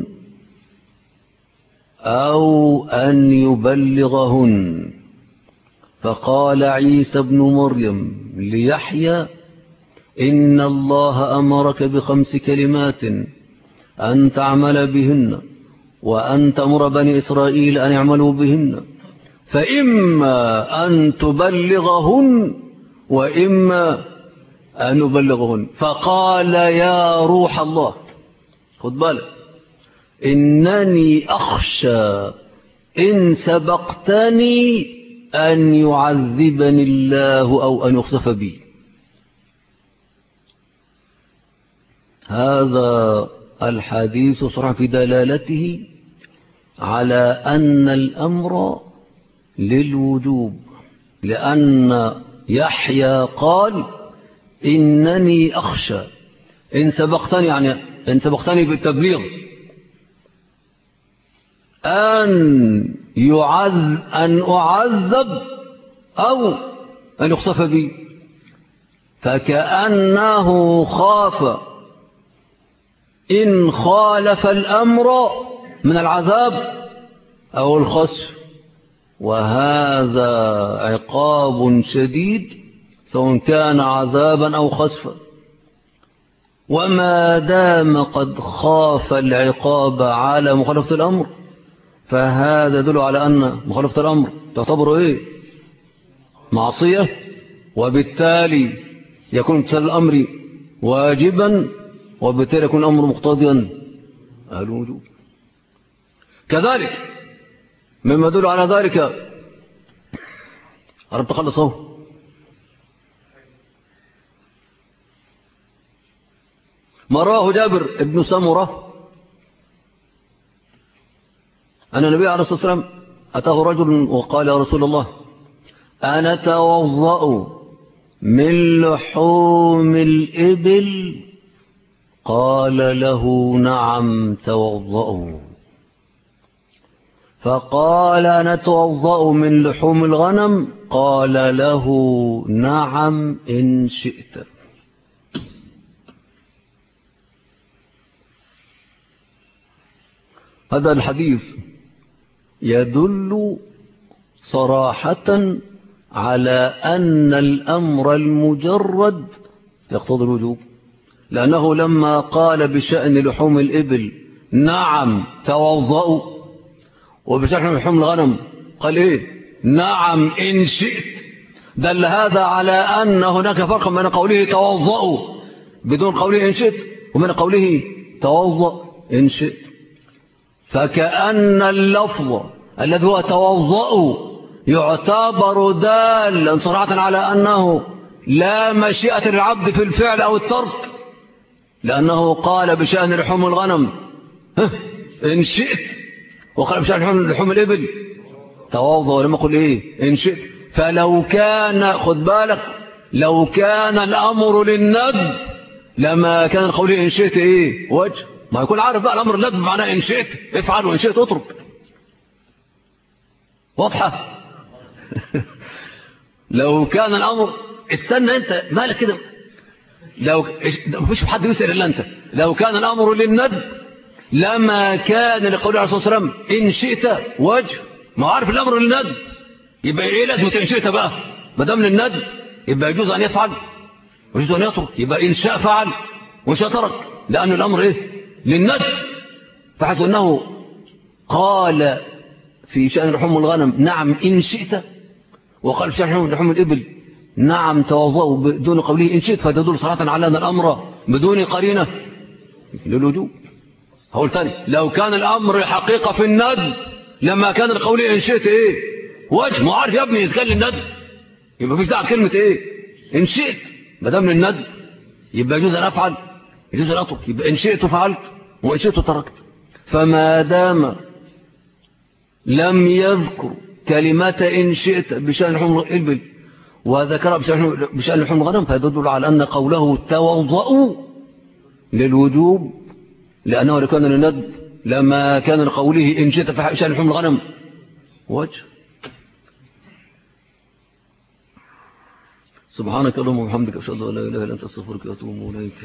أو أن يبلغهن. فقال عيسى بن مريم ليحيى إن الله أمرك ب5 كلمات أن تعمل بهن وأن تأمر بني إسرائيل أن يعملوا بهن، فإما أن تبلغهن وإما أن نبلغهن. فقال يا روح الله، خد بالك، إنني أخشى إن سبقتني أن يعذبني الله أو أن يخسف بي. هذا الحديث صرح في دلالته على أن الأمر للوجوب، لأن يحيى قال إنني أخشى إن سبقتني، يعني إن سبقتني بالتبليغ، أن أعذب أو أن يخسف بي. فكأنه خاف إن خالف الأمر من العذاب أو الخسف، وهذا عقاب شديد سواء كان عذابا أو خسفا. وما دام قد خاف العقاب على مخالفة الأمر فهذا يدل على أن مخالفة الأمر تعتبر معصية، وبالتالي يكون امتثال الأمر واجبا، وبالتالي يكون الأمر مقتضيا الوجوب. كذلك مما يدل على ذلك قربت أخلص اهو، ما رواه جابر بن سمرة أن النبي عليه الصلاة والسلام أتاه رجل وقال يا رسول الله أنا توضأ من لحوم الإبل قال له نعم توضأوا. فقال نتوضأ من لحوم الغنم قال له نعم إن شئت. هذا الحديث يدل صراحة على أن الأمر المجرد يقتضي الوجوب، لأنه لما قال بشأن لحوم الإبل نعم توضأوا، وبشأن لحوم الغنم قال إيه نعم إن شئت، دل هذا على أن هناك فرق بين قوله توضأوا بدون قوله إن شئت وبين قوله توضأ إن شئت. فكأن اللفظ الذي هو توضأوا يعتبر دالا صراحة على أنه لا مشيئة للعبد في الفعل أو الترك، لأنه قال بشأن لحوم الغنم إن شئت، وقال بشأن لحوم الإبل توضأ، ولما قل إيه إن شئت. فلو كان خد بالك لو كان الأمر للندب لما كان قوله إن شئت إيه وجه، ما يكون عارف بقى الأمر الندب معناه إن شئت افعل وإن شئت اترك. واضحة؟ لو كان الأمر استنى أنت مالك كده، لو مفيش حد يسأل إلا أنت. لو كان الأمر للندب لما كان لقوله عليه الصلاة والسلام إن شئت وجه، ما عارف الأمر للندب يبقى إيه لازم إن شئت بقى ما دام للندب يبقى يجوز أن يفعل ويجوز أن يترك، يبقى إن شاء فعل وإن شاء ترك، لأن الأمر إيه للندب. فحيث أنه قال في شأن لحوم الغنم نعم إن شئت، وقال في شأن لحوم الإبل نعم توضأوا بدون قوله إن شئت، فتدل صراحة على أن الأمر بدون قرينة للوجوب. هقول تاني لو كان الأمر حقيقة في الندب لما كان القول إن شئت إيه وجه، ما عارف يا ابني إذا كان للندب يبقى في داعي كلمة إيه إن شئت، ما دام للندب يبقى يجوز أن أفعل يجوز أن أترك، يبقى إن شئت فعلت وإن شئت تركت. فما دام لم يذكر كلمة إن شئت بشأن لحوم الإبل وذكر بشأن لحوم الغنم، فيدل على أن قوله توضأوا للوجوب، لأنه لو كان للندب لما كان قوله إن شئت بشأن لحوم الغنم وجه. سبحانك اللهم وبحمدك أشهد أن لا إله إلا أنت أستغفرك وأتوب إليك.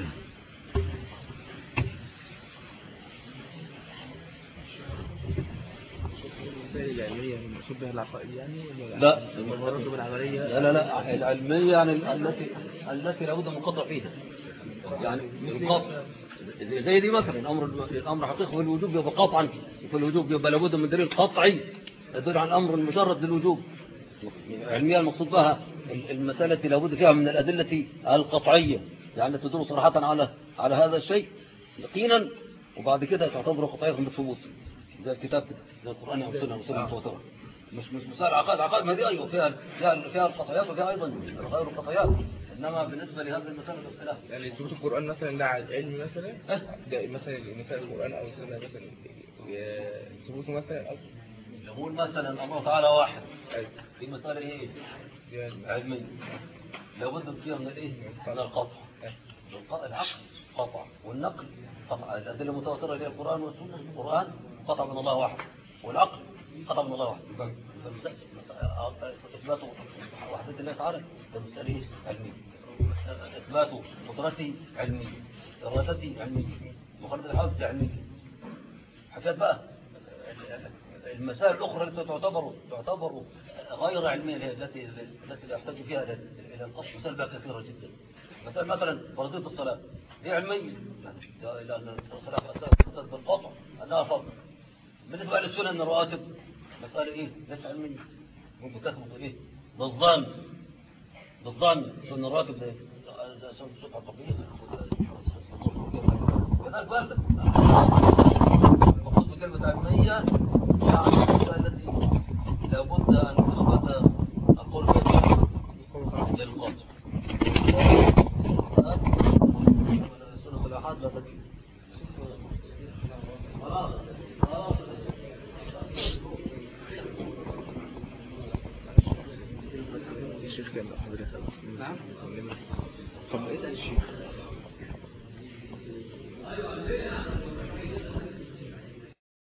لا لا لا العلمية يعني التي لابد من قطع فيها، يعني القطع زي دي مثلا الأمر حقيقي في الوجوب يبقى قطعا، وفي الوجوب يبقى لابد من دليل قطعي يدل عن الأمر المجرد للوجوب. علميا المقصود بها المسألة التي لابد فيها من الأدلة القطعية، يعني تدل صراحة على هذا الشيء يقينا، وبعد كده تعتبر قطعية بالثبوت زي الكتاب كده زي القرآن أو السنة متواترة. مش مسائل عقائد ما دي أيوة فيها القطعيات وفيها أيضا غير القطعيات، إنما بالنسبة لهذه المسألة الأسئلة يعني ثبوت القرآن مثلا ده على العلم مثلا مثلا مسائل القرآن أو السنة مثلا ثبوته مثلا نقول مثلا الله تعالى واحد في مسألة إيه علمية لابد فيها من الإيه من القطع، العقل قطع والنقل قطع، الأدلة المتواترة اللي هي القرآن والسنة. القرآن قطع من الله واحد والعقل قطع من الله واحد، إثبات وحدة الله تعالى ده مسألة علمية، إثبات قدرته علمية، إرادته علمية، مخالفة الحوادث علمية. حكاية بقى المسائل الأخرى التي تعتبر غير علمية التي يحتاج فيها إلى القصد، مسائل بقى كثيرة جدا. مسائل مثلا فرضية الصلاة دي علمية، لأن الصلاة أثبتت بالقطع أنها فرض. بالنسبة للسنن الرواتب مسألة إيه ليس علمية، ممكن تثبت إيه بالظن سنن الرواتب زي سنن الصبح الطبيعية كذلك بارده. المقصود بكلمة علمية يعني المسألة التي لابد أن تثبت القول فيها للقطع. سنة الأحاد لا تكفي. الشيخ كام حضرتك؟ نعم. طب اسأل الشيخ.